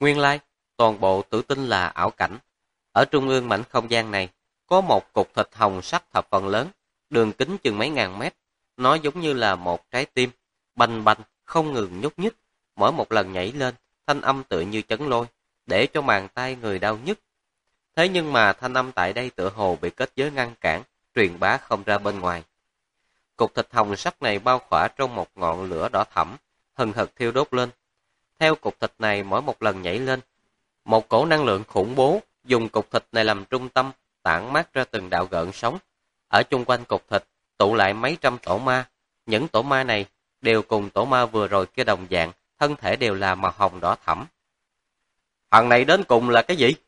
Nguyên lai, toàn bộ tự tin là ảo cảnh. Ở trung ương mảnh không gian này, có một cục thịt hồng sắc thập phần lớn, đường kính chừng mấy ngàn mét. Nó giống như là một trái tim, bành bành, không ngừng nhúc nhích. Mỗi một lần nhảy lên, thanh âm tựa như chấn lôi, để cho màng tay người đau nhức. Thế nhưng mà thanh âm tại đây tựa hồ bị kết giới ngăn cản, truyền bá không ra bên ngoài. Cục thịt hồng sắc này bao khỏa trong một ngọn lửa đỏ thẫm, hừng hực thiêu đốt lên. Theo cục thịt này mỗi một lần nhảy lên, một cổ năng lượng khủng bố dùng cục thịt này làm trung tâm, tản mát ra từng đạo gợn sóng. Ở chung quanh cục thịt tụ lại mấy trăm tổ ma. Những tổ ma này đều cùng tổ ma vừa rồi kia đồng dạng, thân thể đều là màu hồng đỏ thẫm. Thằng này đến cùng là cái gì?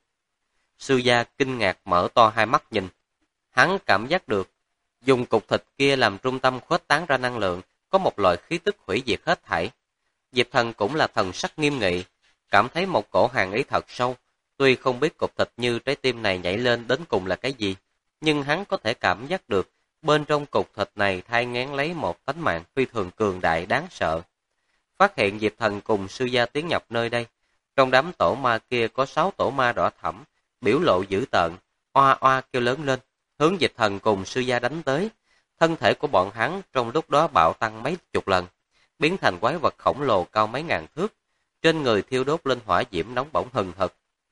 Sư gia kinh ngạc mở to hai mắt nhìn. Hắn cảm giác được, dùng cục thịt kia làm trung tâm khuếch tán ra năng lượng, có một loại khí tức hủy diệt hết thảy. Diệp Thần cũng là thần sắc nghiêm nghị, cảm thấy một cổ hàn ý thật sâu. Tuy không biết cục thịt như trái tim này nhảy lên đến cùng là cái gì, nhưng hắn có thể cảm giác được bên trong cục thịt này thai nghén lấy một tánh mạng phi thường cường đại đáng sợ. Phát hiện Diệp Thần cùng sư gia tiến nhập nơi đây, trong đám tổ ma kia có 6 tổ ma đỏ thẫm, biểu lộ dữ tợn, oa oa kêu lớn lên, hướng Diệp Thần cùng sư gia đánh tới. Thân thể của bọn hắn trong lúc đó bạo tăng mấy chục lần, biến thành quái vật khổng lồ cao mấy ngàn thước, trên người thiêu đốt lên hỏa diễm nóng bỏng hừng hực.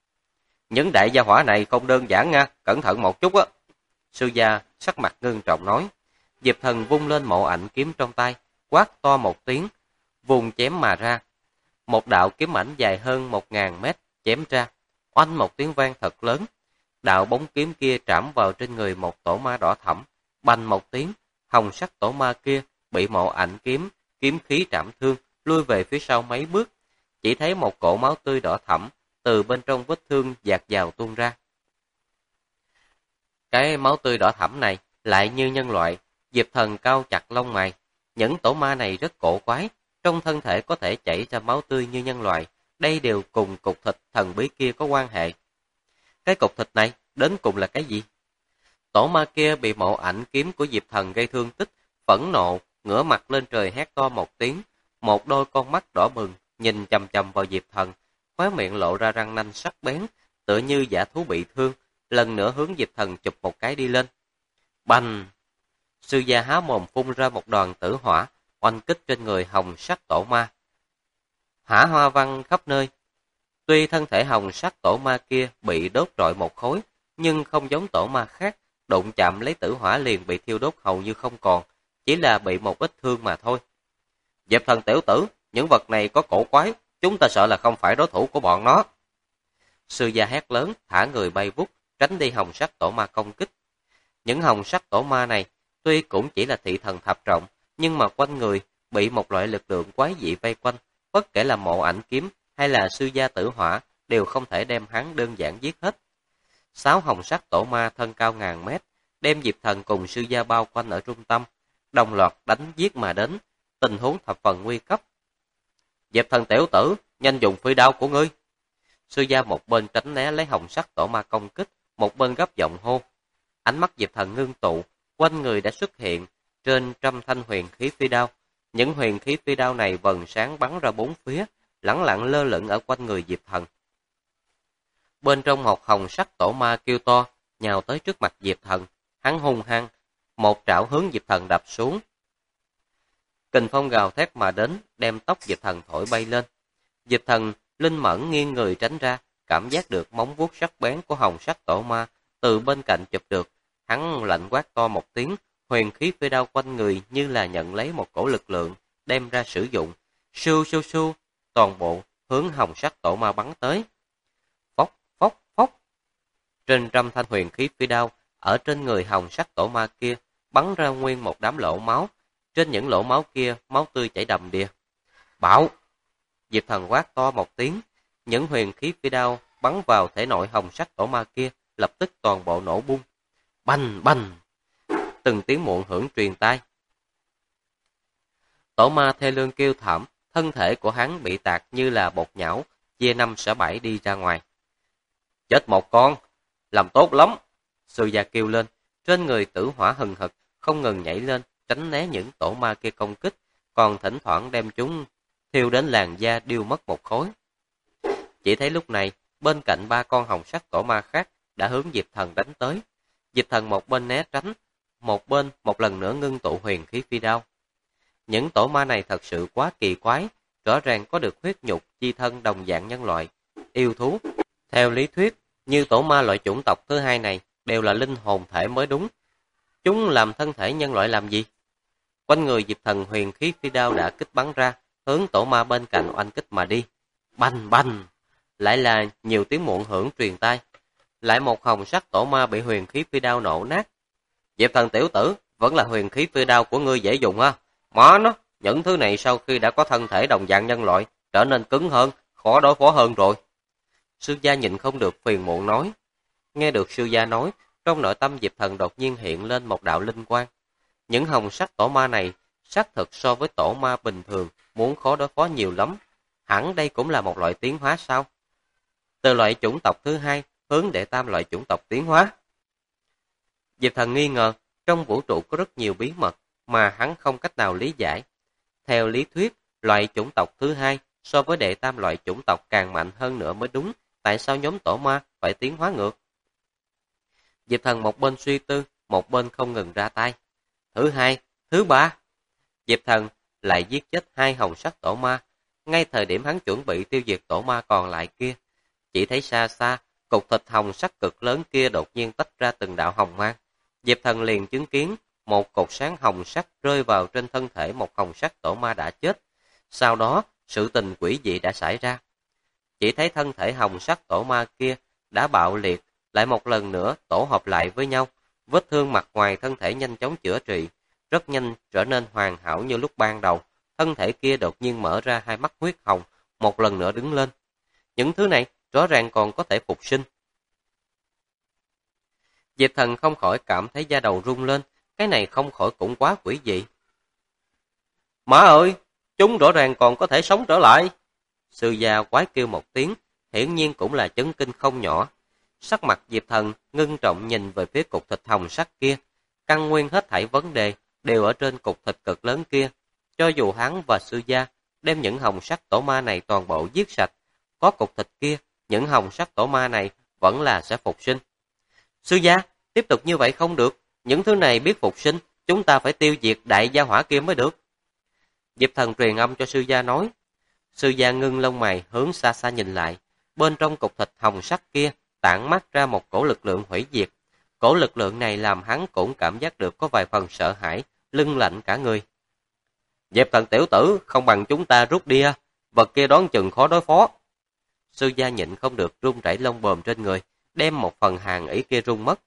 Những đại gia hỏa này không đơn giản nha, cẩn thận một chút á. Sư gia sắc mặt ngưng trọng nói. Diệp Thần vung lên mộ ảnh kiếm trong tay, quát to một tiếng, vùng chém mà ra. Một đạo kiếm ảnh dài hơn 1000 mét chém ra, oanh một tiếng vang thật lớn. Đạo bóng kiếm kia trảm vào trên người một tổ ma đỏ thẫm, bành một tiếng, hồng sắc tổ ma kia bị mộ ảnh kiếm khí trảm thương, lui về phía sau mấy bước. Chỉ thấy một cỗ máu tươi đỏ thẫm từ bên trong vết thương dạt dào tuôn ra. Cái máu tươi đỏ thẫm này lại như nhân loại. Diệp Thần cau chặt lông mày. Những tổ ma này rất cổ quái, trong thân thể có thể chảy ra máu tươi như nhân loại. Đây đều cùng cục thịt thần bí kia có quan hệ. Cái cục thịt này đến cùng là cái gì? Tổ ma kia bị mộ ảnh kiếm của Diệp Thần gây thương tích, phẫn nộ, ngửa mặt lên trời hét to một tiếng. Một đôi con mắt đỏ bừng nhìn chằm chằm vào Diệp Thần, khóe miệng lộ ra răng nanh sắc bén, tựa như dã thú bị thương, lần nữa hướng Diệp Thần chụp một cái đi lên. Bành! Sư gia há mồm phun ra một đoàn tử hỏa, oanh kích trên người hồng sắc tổ ma. Hỏa hoa văng khắp nơi. Tuy thân thể hồng sắc tổ ma kia bị đốt rọi một khối, nhưng không giống tổ ma khác, đụng chạm lấy tử hỏa liền bị thiêu đốt hầu như không còn, chỉ là bị một ít thương mà thôi. Diệp Thần tiểu tử, những vật này có cổ quái, chúng ta sợ là không phải đối thủ của bọn nó. Sư gia hét lớn, thả người bay vút, tránh đi hồng sắc tổ ma công kích. Những hồng sắc tổ ma này, tuy cũng chỉ là thị thần thập trọng, nhưng mà quanh người bị một loại lực lượng quái dị vây quanh, bất kể là mộ ảnh kiếm hay là sư gia tử hỏa, đều không thể đem hắn đơn giản giết hết. 6 hồng sắc tổ ma thân cao ngàn mét, đem Diệp Thần cùng sư gia bao quanh ở trung tâm, đồng loạt đánh giết mà đến, tình huống thập phần nguy cấp. Diệp Thần tiểu tử, nhanh dùng phi đao của ngươi. Sư gia một bên tránh né lấy hồng sắc tổ ma công kích, một bên gấp giọng hô. Ánh mắt Diệp Thần ngưng tụ, quanh người đã xuất hiện trên trăm thanh huyền khí phi đao. Những huyền khí phi đao này vầng sáng bắn ra bốn phía, lẳng lặng lơ lửng ở quanh người Diệp Thần. Bên trong một hồng sắc tổ ma kêu to, nhào tới trước mặt Diệp Thần, hắn hung hăng, một trảo hướng Diệp Thần đập xuống. Kình phong gào thét mà đến, đem tóc Diệp Thần thổi bay lên. Diệp Thần linh mẫn nghiêng người tránh ra, cảm giác được móng vuốt sắc bén của hồng sắc tổ ma từ bên cạnh chụp được, hắn lạnh quát to một tiếng, huyền khí phi đao quanh người như là nhận lấy một cổ lực lượng, đem ra sử dụng. Sưu sưu sưu, toàn bộ hướng hồng sắc tổ ma bắn tới. Phốc phốc phốc. Trên trăm thanh huyền khí phi đao ở trên người hồng sắc tổ ma kia bắn ra nguyên một đám lỗ máu. Trên những lỗ máu kia, máu tươi chảy đầm đìa. Bạo! Diệp Thần quát to một tiếng, những huyền khí phi đao bắn vào thể nội hồng sắc tổ ma kia, lập tức toàn bộ nổ bung. Bành bành! Từng tiếng muộn hưởng truyền tai. Tổ ma thê lương kêu thảm, thân thể của hắn bị tạc như là bột nhão, chia 5 xẻ 7 đi ra ngoài. Chết một con! Làm tốt lắm! Sư gia kêu lên, trên người tử hỏa hừng hực, không ngừng nhảy lên, tránh né những tổ ma kia công kích, còn thỉnh thoảng đem chúng thiêu đến làn da điêu mất một khối. Chỉ thấy lúc này, bên cạnh 3 con hồng sắc tổ ma khác đã hướng Diệp Thần đánh tới. Diệp Thần một bên né tránh, một bên một lần nữa ngưng tụ huyền khí phi đao. Những tổ ma này thật sự quá kỳ quái, rõ ràng có được huyết nhục chi thân đồng dạng nhân loại, yêu thú. Theo lý thuyết, như tổ ma loại chủng tộc thứ hai này đều là linh hồn thể mới đúng. Chúng làm thân thể nhân loại làm gì? Quanh người Diệp Thần huyền khí phi đao đã kích bắn ra, hướng tổ ma bên cạnh oanh kích mà đi. Bành bành! Lại là nhiều tiếng muộn hưởng truyền tai. Lại một hồng sắc tổ ma bị huyền khí phi đao nổ nát. Diệp Thần tiểu tử, vẫn là huyền khí phi đao của ngươi dễ dùng ha. Má nó, những thứ này sau khi đã có thân thể đồng dạng nhân loại, trở nên cứng hơn, khó đối phó hơn rồi. Sư gia nhịn không được phiền muộn nói. Nghe được sư gia nói, trong nội tâm Diệp Thần đột nhiên hiện lên một đạo linh quang. Những hồng sắc tổ ma này, xác thực so với tổ ma bình thường, muốn khó đối phó nhiều lắm. Hẳn đây cũng là một loại tiến hóa sao? Từ loại chủng tộc thứ hai, hướng đệ tam loại chủng tộc tiến hóa. Diệp Thần nghi ngờ, trong vũ trụ có rất nhiều bí mật mà hắn không cách nào lý giải. Theo lý thuyết, loại chủng tộc thứ hai so với đệ tam loại chủng tộc càng mạnh hơn nữa mới đúng, tại sao nhóm tổ ma phải tiến hóa ngược? Diệp Thần một bên suy tư, một bên không ngừng ra tay. Thứ hai, thứ ba. Diệp Thần lại giết chết 2 hồng sắc tổ ma. Ngay thời điểm hắn chuẩn bị tiêu diệt tổ ma còn lại kia, chỉ thấy xa xa, cục thịt hồng sắc cực lớn kia đột nhiên tách ra từng đạo hồng mang. Diệp Thần liền chứng kiến một cột sáng hồng sắc rơi vào trên thân thể một hồng sắc tổ ma đã chết. Sau đó, sự tình quỷ dị đã xảy ra. Chỉ thấy thân thể hồng sắc tổ ma kia đã bạo liệt, lại một lần nữa tổ hợp lại với nhau. Vết thương mặt ngoài thân thể nhanh chóng chữa trị, rất nhanh trở nên hoàn hảo như lúc ban đầu. Thân thể kia đột nhiên mở ra 2 mắt huyết hồng, một lần nữa đứng lên. Những thứ này rõ ràng còn có thể phục sinh. Diệp Thần không khỏi cảm thấy da đầu rung lên, cái này không khỏi cũng quá quỷ dị. Má ơi, chúng rõ ràng còn có thể sống trở lại. Sư gia quái kêu một tiếng, hiển nhiên cũng là chấn kinh không nhỏ. Sắc mặt Diệp Thần ngưng trọng nhìn về phía cục thịt hồng sắc kia, căn nguyên hết thảy vấn đề đều ở trên cục thịt cực lớn kia. Cho dù hắn và sư gia đem những hồng sắc tổ ma này toàn bộ giết sạch, có cục thịt kia, những hồng sắc tổ ma này vẫn là sẽ phục sinh. Sư gia, tiếp tục như vậy không được, những thứ này biết phục sinh, chúng ta phải tiêu diệt đại gia hỏa kia mới được. Diệp Thần truyền âm cho sư gia nói. Sư gia ngưng lông mày hướng xa xa nhìn lại, bên trong cục thịt hồng sắc kia tản mát ra một cổ lực lượng hủy diệt. Cổ lực lượng này làm hắn cũng cảm giác được có vài phần sợ hãi, lưng lạnh cả người. Diệp Thần tiểu tử, không bằng chúng ta rút đi, vật kia đoán chừng khó đối phó. Sư gia nhịn không được run rẩy lông bờm trên người, đem một phần hàng ý kia rung mất.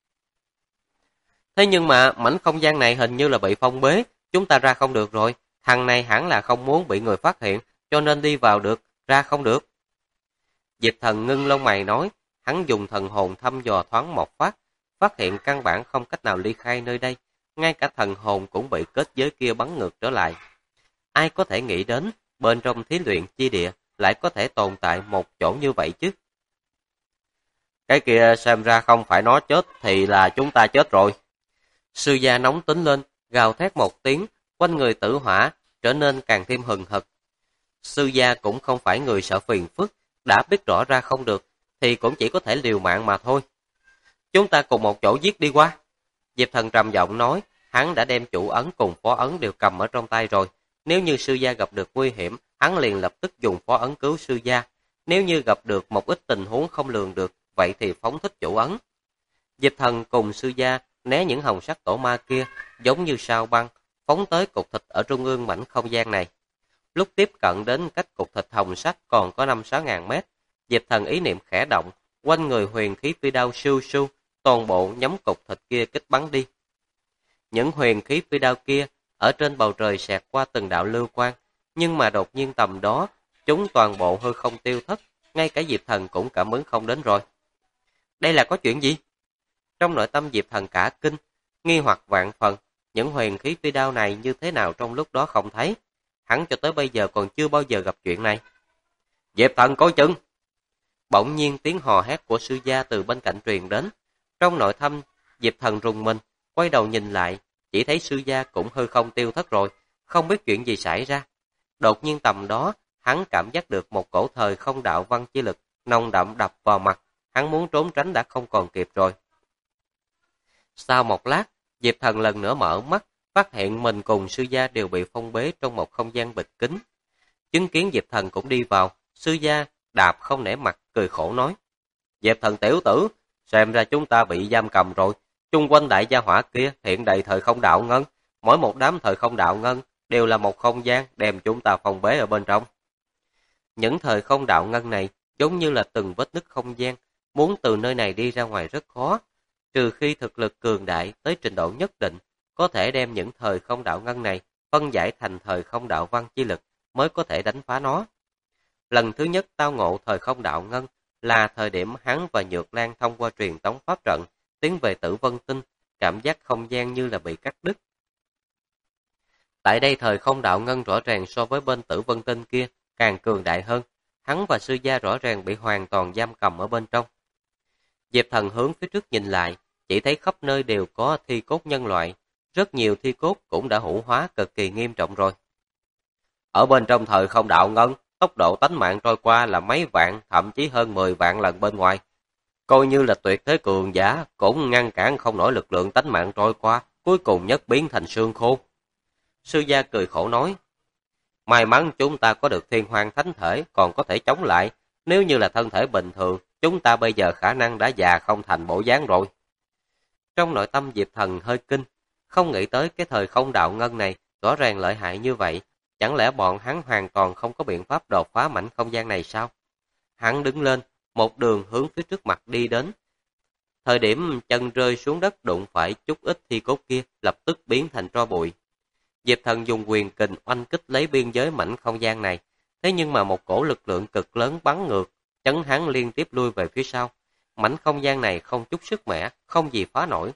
Thế nhưng mà mảnh không gian này hình như là bị phong bế, chúng ta ra không được rồi. Thằng này hẳn là không muốn bị người phát hiện, cho nên đi vào được, ra không được. Diệp Thần ngưng lông mày nói, hắn dùng thần hồn thăm dò thoáng một phát hiện căn bản không cách nào ly khai nơi đây, ngay cả thần hồn cũng bị kết giới kia bắn ngược trở lại. Ai có thể nghĩ đến, bên trong thí luyện chi địa lại có thể tồn tại một chỗ như vậy chứ? Cái kia xem ra không phải nó chết thì là chúng ta chết rồi. Sư gia nóng tính lên, gào thét một tiếng, quanh người tử hỏa trở nên càng thêm hừng hực. Sư gia cũng không phải người sợ phiền phức, đã biết rõ ra không được thì cũng chỉ có thể liều mạng mà thôi. Chúng ta cùng một chỗ giết đi qua. Diệp Thần trầm giọng nói, hắn đã đem chủ ấn cùng phó ấn đều cầm ở trong tay rồi. Nếu như sư gia gặp được nguy hiểm, hắn liền lập tức dùng phó ấn cứu sư gia. Nếu như gặp được một ít tình huống không lường được, vậy thì phóng thích chủ ấn. Diệp Thần cùng sư gia né những hồng sắc tổ ma kia, giống như sao băng, phóng tới cục thịt ở trung ương mảnh không gian này. Lúc tiếp cận đến cách cục thịt hồng sắc còn có 5-6 ngàn mét, Diệp Thần ý niệm khẽ động, quanh người huyền khí phi đao siêu siêu, toàn bộ nhắm cục thịt kia kích bắn đi. Những huyền khí phi đao kia ở trên bầu trời xẹt qua từng đạo lưu quang, nhưng mà đột nhiên tầm đó, chúng toàn bộ hư không tiêu thất, ngay cả Diệp Thần cũng cảm ứng không đến rồi. Đây là có chuyện gì? Trong nội tâm Diệp Thần cả kinh, nghi hoặc vạn phần, những huyền khí phi đao này như thế nào trong lúc đó không thấy. Hắn cho tới bây giờ còn chưa bao giờ gặp chuyện này. Diệp Thần coi chừng! Bỗng nhiên tiếng hò hét của sư gia từ bên cạnh truyền đến. Trong nội tâm, Diệp Thần rùng mình, quay đầu nhìn lại, chỉ thấy sư gia cũng hư không tiêu thất rồi, không biết chuyện gì xảy ra. Đột nhiên tầm đó, hắn cảm giác được một cổ thời không đạo văn chi lực nồng đậm đập vào mặt, hắn muốn trốn tránh đã không còn kịp rồi. Sau một lát, Diệp Thần lần nữa mở mắt, phát hiện mình cùng sư gia đều bị phong bế trong một không gian bịt kín. Chứng kiến Diệp Thần cũng đi vào, sư gia đạp không nể mặt, cười khổ nói: Diệp Thần tiểu tử, xem ra chúng ta bị giam cầm rồi. Chung quanh đại gia hỏa kia hiện đầy thời không đạo ngân, mỗi một đám thời không đạo ngân đều là một không gian đem chúng ta phong bế ở bên trong. Những thời không đạo ngân này giống như là từng vết nứt không gian, muốn từ nơi này đi ra ngoài rất khó, trừ khi thực lực cường đại tới trình độ nhất định, có thể đem những thời không đạo ngân này phân giải thành thời không đạo văn chi lực mới có thể đánh phá nó. Lần thứ nhất tao ngộ thời không đạo ngân là thời điểm hắn và Nhược Lan thông qua truyền tống pháp trận tiến về Tử Vân Tinh, cảm giác không gian như là bị cắt đứt. Tại đây thời không đạo ngân rõ ràng so với bên Tử Vân Tinh kia càng cường đại hơn, hắn và sư gia rõ ràng bị hoàn toàn giam cầm ở bên trong. Diệp Thần hướng phía trước nhìn lại, chỉ thấy khắp nơi đều có thi cốt nhân loại, rất nhiều thi cốt cũng đã hủ hóa cực kỳ nghiêm trọng rồi. Ở bên trong thời không đạo ngân, tốc độ tánh mạng trôi qua là mấy vạn, thậm chí hơn 10 vạn lần bên ngoài. Coi như là tuyệt thế cường giả, cũng ngăn cản không nổi lực lượng tánh mạng trôi qua, cuối cùng nhất biến thành xương khô. Sư gia cười khổ nói, may mắn chúng ta có được thiên hoàng thánh thể, còn có thể chống lại. Nếu như là thân thể bình thường, chúng ta bây giờ khả năng đã già không thành bộ dáng rồi. Trong nội tâm Diệp Thần hơi kinh, không nghĩ tới cái thời không đạo ngân này rõ ràng lợi hại như vậy. Chẳng lẽ bọn hắn hoàn toàn không có biện pháp đột phá mảnh không gian này sao? Hắn đứng lên, một đường hướng phía trước mặt đi đến. Thời điểm chân rơi xuống đất đụng phải chút ít thi cốt kia, lập tức biến thành tro bụi. Diệp Thần dùng quyền kình oanh kích lấy biên giới mảnh không gian này. Thế nhưng mà một cổ lực lượng cực lớn bắn ngược, chấn hắn liên tiếp lui về phía sau. Mảnh không gian này không chút sức mẻ, không gì phá nổi.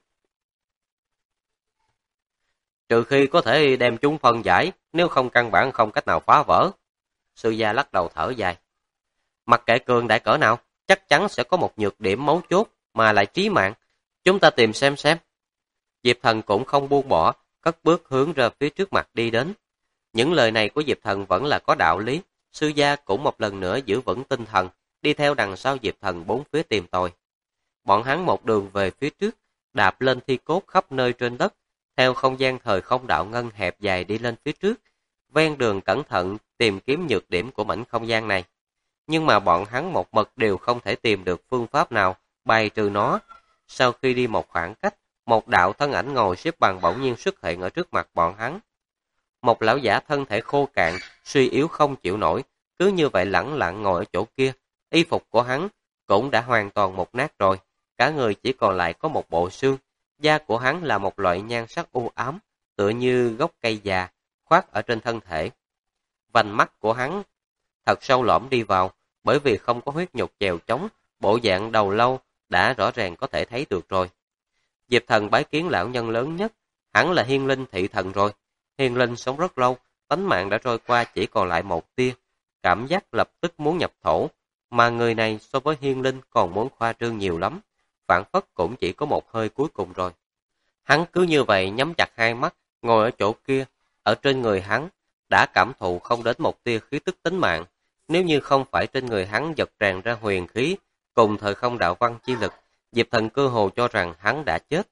Trừ khi có thể đem chúng phân giải, nếu không căn bản không cách nào phá vỡ. Sư gia lắc đầu thở dài. Mặc kệ cường đại cỡ nào, chắc chắn sẽ có một nhược điểm mấu chốt mà lại chí mạng. Chúng ta tìm xem. Diệp Thần cũng không buông bỏ, cất bước hướng ra phía trước mặt đi đến. Những lời này của Diệp Thần vẫn là có đạo lý. Sư gia cũng một lần nữa giữ vững tinh thần, đi theo đằng sau Diệp Thần bốn phía tìm tòi. Bọn hắn một đường về phía trước, đạp lên thi cốt khắp nơi trên đất, theo không gian thời không đạo ngân hẹp dài đi lên phía trước, ven đường cẩn thận tìm kiếm nhược điểm của mảnh không gian này. Nhưng mà bọn hắn một mực đều không thể tìm được phương pháp nào bài trừ nó. Sau khi đi một khoảng cách, một đạo thân ảnh ngồi xếp bằng bỗng nhiên xuất hiện ở trước mặt bọn hắn. Một lão giả thân thể khô cạn, suy yếu không chịu nổi, cứ như vậy lẳng lặng ngồi ở chỗ kia. Y phục của hắn cũng đã hoàn toàn mục nát rồi, cả người chỉ còn lại có một bộ xương. Da của hắn là một loại nhan sắc u ám, tựa như gốc cây già, khoác ở trên thân thể. Vành mắt của hắn thật sâu lõm đi vào, bởi vì không có huyết nhục chèo chống, bộ dạng đầu lâu đã rõ ràng có thể thấy được rồi. Diệp Thần bái kiến lão nhân lớn nhất, hẳn là Hiên Linh thị thần rồi. Hiên Linh sống rất lâu, tánh mạng đã trôi qua chỉ còn lại một tia, cảm giác lập tức muốn nhập thổ, mà người này so với Hiên Linh còn muốn khoa trương nhiều lắm, phản phất cũng chỉ có một hơi cuối cùng rồi. Hắn cứ như vậy nhắm chặt hai mắt, ngồi ở chỗ kia, ở trên người hắn đã cảm thụ không đến một tia khí tức tính mạng. Nếu như không phải trên người hắn giật tràn ra huyền khí cùng thời không đạo văn chi lực, Diệp Thần cơ hồ cho rằng hắn đã chết.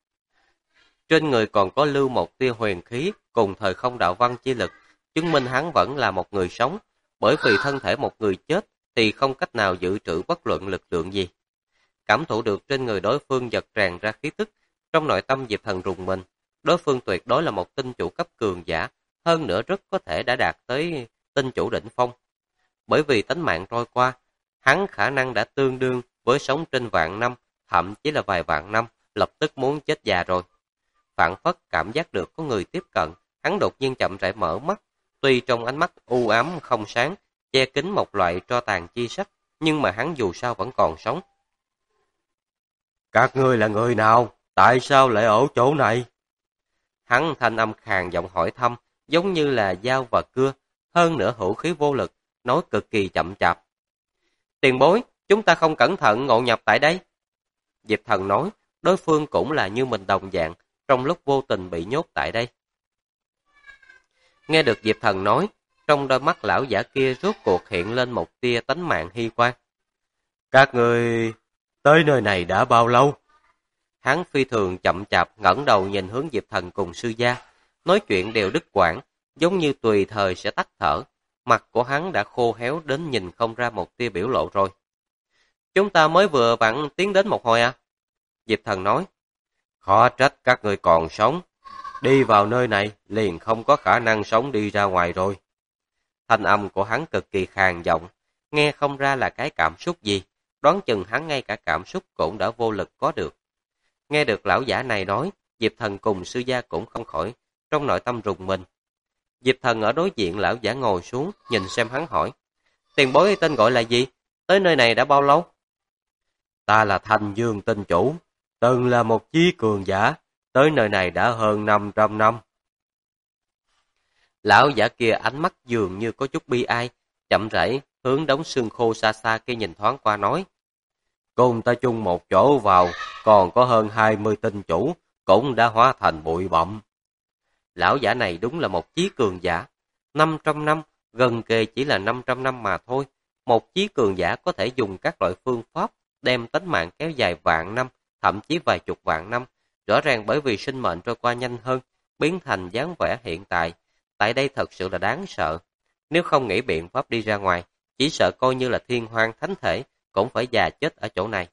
Trên người còn có lưu một tia huyền khí cùng thời không đạo văn chi lực, chứng minh hắn vẫn là một người sống, bởi vì thân thể một người chết thì không cách nào dự trữ bất luận lực lượng gì. Cảm thụ được trên người đối phương giật tràn ra khí tức, trong nội tâm Diệp Thần rùng mình. Đối phương tuyệt đối là một tinh chủ cấp cường giả, hơn nữa rất có thể đã đạt tới tinh chủ đỉnh phong. Bởi vì tánh mạng trôi qua, hắn khả năng đã tương đương với sống trên vạn năm, thậm chí là vài vạn năm, lập tức muốn chết già rồi. Phản phất cảm giác được có người tiếp cận, hắn đột nhiên chậm rãi mở mắt, tuy trong ánh mắt u ám không sáng, che kín một loại tro tàn chi sắc, nhưng mà hắn dù sao vẫn còn sống. Các ngươi là người nào? Tại sao lại ở chỗ này? Hắn thanh âm khàn giọng hỏi thăm, giống như là dao và cưa, hơn nữa hữu khí vô lực, nói cực kỳ chậm chạp. Tiền bối, chúng ta không cẩn thận ngộ nhập tại đây. Diệp Thần nói, đối phương cũng là như mình đồng dạng, trong lúc vô tình bị nhốt tại đây. Nghe được Diệp Thần nói, Trong đôi mắt lão giả kia rốt cuộc hiện lên một tia tánh mạng hy quan. Các người tới nơi này đã bao lâu? Hắn phi thường chậm chạp ngẩng đầu nhìn hướng Diệp Thần cùng sư gia, nói chuyện đều đứt quãng, giống như tùy thời sẽ tắt thở. Mặt của hắn đã khô héo đến nhìn không ra một tia biểu lộ rồi. Chúng ta mới vừa vặn tiến đến một hồi à? Diệp Thần nói. Khó trách các người còn sống. Đi vào nơi này liền không có khả năng sống đi ra ngoài rồi. Thanh âm của hắn cực kỳ khàn giọng, nghe không ra là cái cảm xúc gì, đoán chừng hắn ngay cả cảm xúc cũng đã vô lực có được. Nghe được lão giả này nói, Diệp Thần cùng sư gia cũng không khỏi, trong nội tâm rùng mình. Diệp Thần ở đối diện lão giả ngồi xuống, nhìn xem hắn hỏi. Tiền bối tên gọi là gì? Tới nơi này đã bao lâu? Ta là Thanh Dương Tinh Chủ, từng là một chí cường giả, tới nơi này đã hơn 500 năm. Lão giả kia ánh mắt dường như có chút bi ai, chậm rãi hướng đống xương khô xa xa kia nhìn thoáng qua nói. Cùng ta chung một chỗ vào, còn có hơn 20 tinh chủ, cũng đã hóa thành bụi bặm. Lão giả này đúng là một chí cường giả. 500 năm, gần kề chỉ là 500 năm mà thôi. Một chí cường giả có thể dùng các loại phương pháp đem tính mạng kéo dài vạn năm, thậm chí vài chục vạn năm. Rõ ràng bởi vì sinh mệnh trôi qua nhanh hơn, biến thành dáng vẻ hiện tại. Tại đây thật sự là đáng sợ. Nếu không nghĩ biện pháp đi ra ngoài, chỉ sợ coi như là thiên hoang thánh thể, cũng phải già chết ở chỗ này.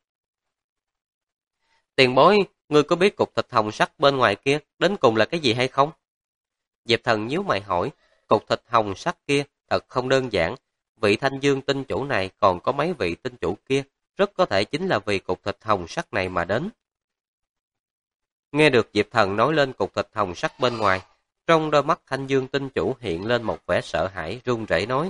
Tiền bối, ngươi có biết cục thịt hồng sắc bên ngoài kia đến cùng là cái gì hay không? Diệp Thần nhíu mày hỏi, cục thịt hồng sắc kia thật không đơn giản. Vị Thanh Dương tinh chủ này còn có mấy vị tinh chủ kia, rất có thể chính là vì cục thịt hồng sắc này mà đến. Nghe được Diệp Thần nói lên cục thịt hồng sắc bên ngoài, trong đôi mắt Thanh Dương tinh chủ hiện lên một vẻ sợ hãi run rẩy nói.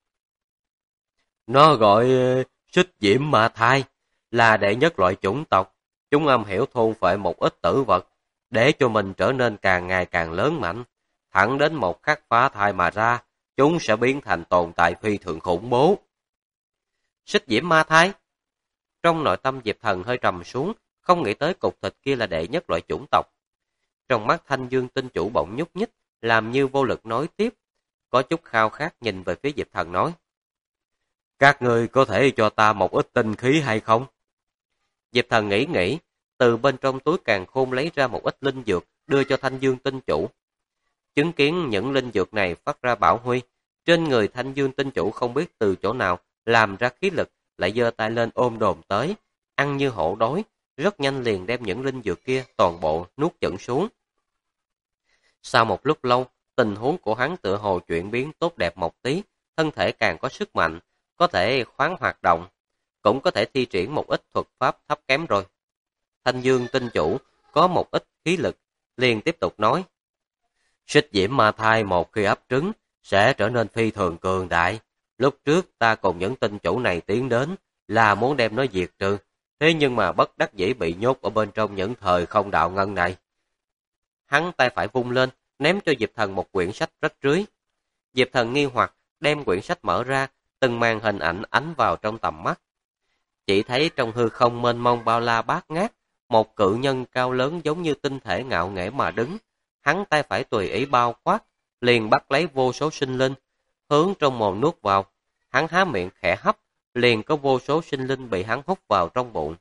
Nó gọi Xích Diễm Ma Thai, là đệ nhất loại chủng tộc. Chúng am hiểu thôn phệ một ít tử vật, để cho mình trở nên càng ngày càng lớn mạnh. Thẳng đến một khắc phá thai mà ra, chúng sẽ biến thành tồn tại phi thường khủng bố. Xích Diễm Ma Thai. Trong nội tâm Diệp Thần hơi trầm xuống, không nghĩ tới cục thịt kia là đệ nhất loại chủng tộc. Trong mắt Thanh Dương tinh chủ bỗng nhúc nhích, làm như vô lực nói tiếp. Có chút khao khát nhìn về phía Diệp Thần nói. Các người có thể cho ta một ít tinh khí hay không? Diệp Thần nghĩ, từ bên trong túi càn khôn lấy ra một ít linh dược, đưa cho Thanh Dương tinh chủ. Chứng kiến những linh dược này phát ra bảo huy, trên người Thanh Dương tinh chủ không biết từ chỗ nào làm ra khí lực, lại giơ tay lên ôm đồm tới, ăn như hổ đói, rất nhanh liền đem những linh dược kia toàn bộ nuốt chửng xuống. Sau một lúc lâu, tình huống của hắn tựa hồ chuyển biến tốt đẹp một tí, thân thể càng có sức mạnh, có thể khoáng hoạt động, cũng có thể thi triển một ít thuật pháp thấp kém rồi. Thanh Dương tinh chủ có một ít khí lực, liền tiếp tục nói. Xích Diễm Ma Thai một khi ấp trứng, sẽ trở nên phi thường cường đại. Lúc trước ta cùng những tinh chủ này tiến đến, là muốn đem nó diệt trừ, thế nhưng mà bất đắc dĩ bị nhốt ở bên trong những thời không đạo ngân này. Hắn tay phải vung lên, ném cho Diệp Thần một quyển sách rách rưới. Diệp Thần nghi hoặc, đem quyển sách mở ra, từng màn hình ảnh ánh vào trong tầm mắt. Chỉ thấy trong hư không mênh mông bao la bát ngát, một cự nhân cao lớn giống như tinh thể ngạo nghễ mà đứng. Hắn tay phải tùy ý bao quát, liền bắt lấy vô số sinh linh, hướng trong mồm nuốt vào. Hắn há miệng khẽ hấp, liền có vô số sinh linh bị hắn hút vào trong bụng.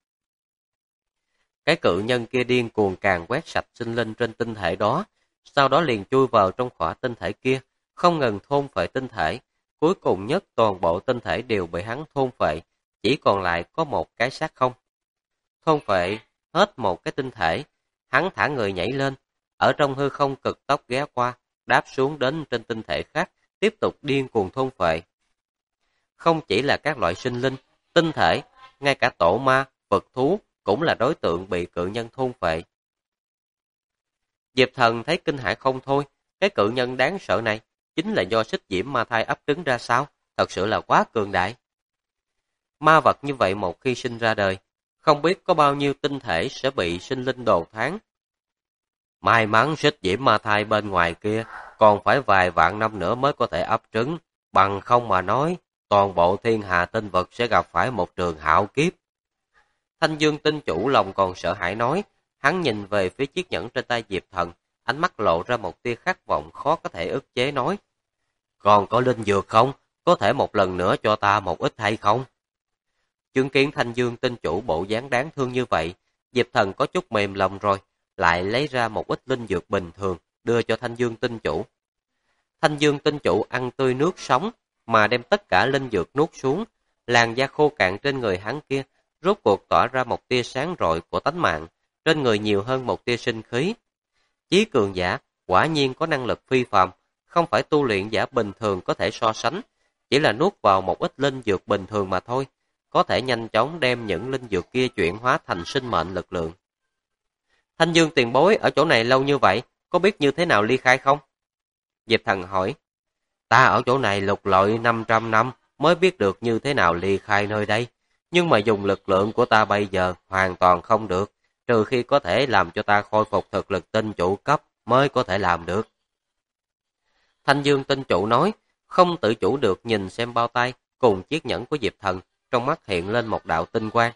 Cái cự nhân kia điên cuồng càng quét sạch sinh linh trên tinh thể đó, sau đó liền chui vào trong khỏa tinh thể kia, không ngừng thôn phệ tinh thể. Cuối cùng nhất toàn bộ tinh thể đều bị hắn thôn phệ, chỉ còn lại có một cái xác không. Thôn phệ hết một cái tinh thể, hắn thả người nhảy lên, ở trong hư không cực tốc ghé qua, đáp xuống đến trên tinh thể khác, tiếp tục điên cuồng thôn phệ. Không chỉ là các loại sinh linh, tinh thể, ngay cả tổ ma, vật thú cũng là đối tượng bị cự nhân thôn phệ. Diệp Thần thấy kinh hãi không thôi, cái cự nhân đáng sợ này chính là do Xích Diễm Ma Thai ấp trứng ra sao, thật sự là quá cường đại. Ma vật như vậy một khi sinh ra đời, không biết có bao nhiêu tinh thể sẽ bị sinh linh đồ thán. May mắn Xích Diễm Ma Thai bên ngoài kia còn phải vài vạn năm nữa mới có thể ấp trứng, bằng không mà nói, toàn bộ thiên hà tinh vật sẽ gặp phải một trường hạo kiếp. Thanh Dương tinh chủ lòng còn sợ hãi nói, hắn nhìn về phía chiếc nhẫn trên tay Diệp Thần, ánh mắt lộ ra một tia khát vọng khó có thể ức chế nói. Còn có linh dược không? Có thể một lần nữa cho ta một ít hay không? Chứng kiến Thanh Dương tinh chủ bộ dáng đáng thương như vậy, Diệp Thần có chút mềm lòng rồi, lại lấy ra một ít linh dược bình thường, đưa cho Thanh Dương tinh chủ. Thanh Dương tinh chủ ăn tươi nước sống, mà đem tất cả linh dược nuốt xuống, làn da khô cạn trên người hắn kia, rốt cuộc tỏa ra một tia sáng rọi của tánh mạng, trên người nhiều hơn một tia sinh khí. Chí cường giả, quả nhiên có năng lực phi phàm, không phải tu luyện giả bình thường có thể so sánh, chỉ là nuốt vào một ít linh dược bình thường mà thôi, có thể nhanh chóng đem những linh dược kia chuyển hóa thành sinh mệnh lực lượng. Thanh Dương tiền bối ở chỗ này lâu như vậy, có biết như thế nào ly khai không? Diệp Thần hỏi. Ta ở chỗ này lục lọi 500 năm mới biết được như thế nào ly khai nơi đây, nhưng mà dùng lực lượng của ta bây giờ hoàn toàn không được, trừ khi có thể làm cho ta khôi phục thực lực tinh chủ cấp mới có thể làm được. Thanh Dương tinh chủ nói, không tự chủ được nhìn xem bao tay cùng chiếc nhẫn của Diệp Thần, trong mắt hiện lên một đạo tinh quang.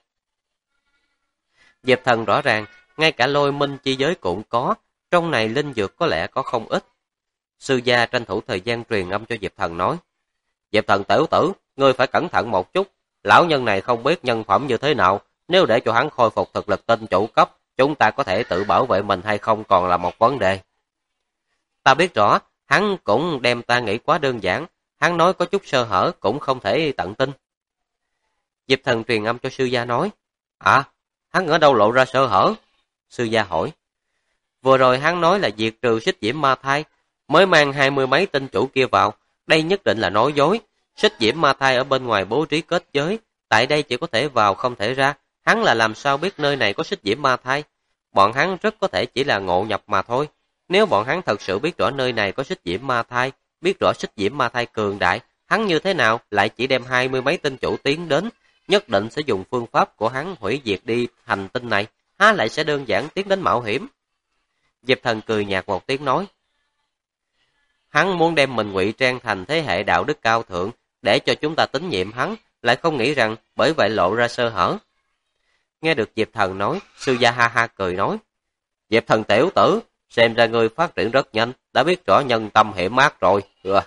Diệp Thần rõ ràng, ngay cả lôi minh chi giới cũng có, trong này linh dược có lẽ có không ít. Sư gia tranh thủ thời gian truyền âm cho Diệp Thần nói, Diệp Thần tiểu tử, ngươi phải cẩn thận một chút, lão nhân này không biết nhân phẩm như thế nào, nếu để cho hắn khôi phục thực lực tinh chủ cấp, chúng ta có thể tự bảo vệ mình hay không còn là một vấn đề. Ta biết rõ, hắn cũng đem ta nghĩ quá đơn giản, hắn nói có chút sơ hở cũng không thể tận tin. Diệp Thần truyền âm cho sư gia nói, hắn ở đâu lộ ra sơ hở? Sư gia hỏi. Vừa rồi hắn nói là diệt trừ xích diễm ma thai, mới mang 20 mấy tinh chủ kia vào, đây nhất định là nói dối. Xích diễm ma thai ở bên ngoài bố trí kết giới, tại đây chỉ có thể vào không thể ra, hắn là làm sao biết nơi này có xích diễm ma thai? Bọn hắn rất có thể chỉ là ngộ nhập mà thôi. Nếu bọn hắn thật sự biết rõ nơi này có xích diễm ma thai, biết rõ xích diễm ma thai cường đại, hắn như thế nào lại chỉ đem 20 mấy tinh chủ tiến đến, nhất định sẽ dùng phương pháp của hắn hủy diệt đi hành tinh này, há lại sẽ đơn giản tiến đến mạo hiểm. Diệp Thần cười nhạt một tiếng nói, hắn muốn đem mình ngụy trang thành thế hệ đạo đức cao thượng, để cho chúng ta tín nhiệm hắn, lại không nghĩ rằng bởi vậy lộ ra sơ hở. Nghe được Diệp Thần nói, sư gia ha ha cười nói, Diệp Thần tiểu tử, xem ra ngươi phát triển rất nhanh, đã biết rõ nhân tâm hiểm ác rồi.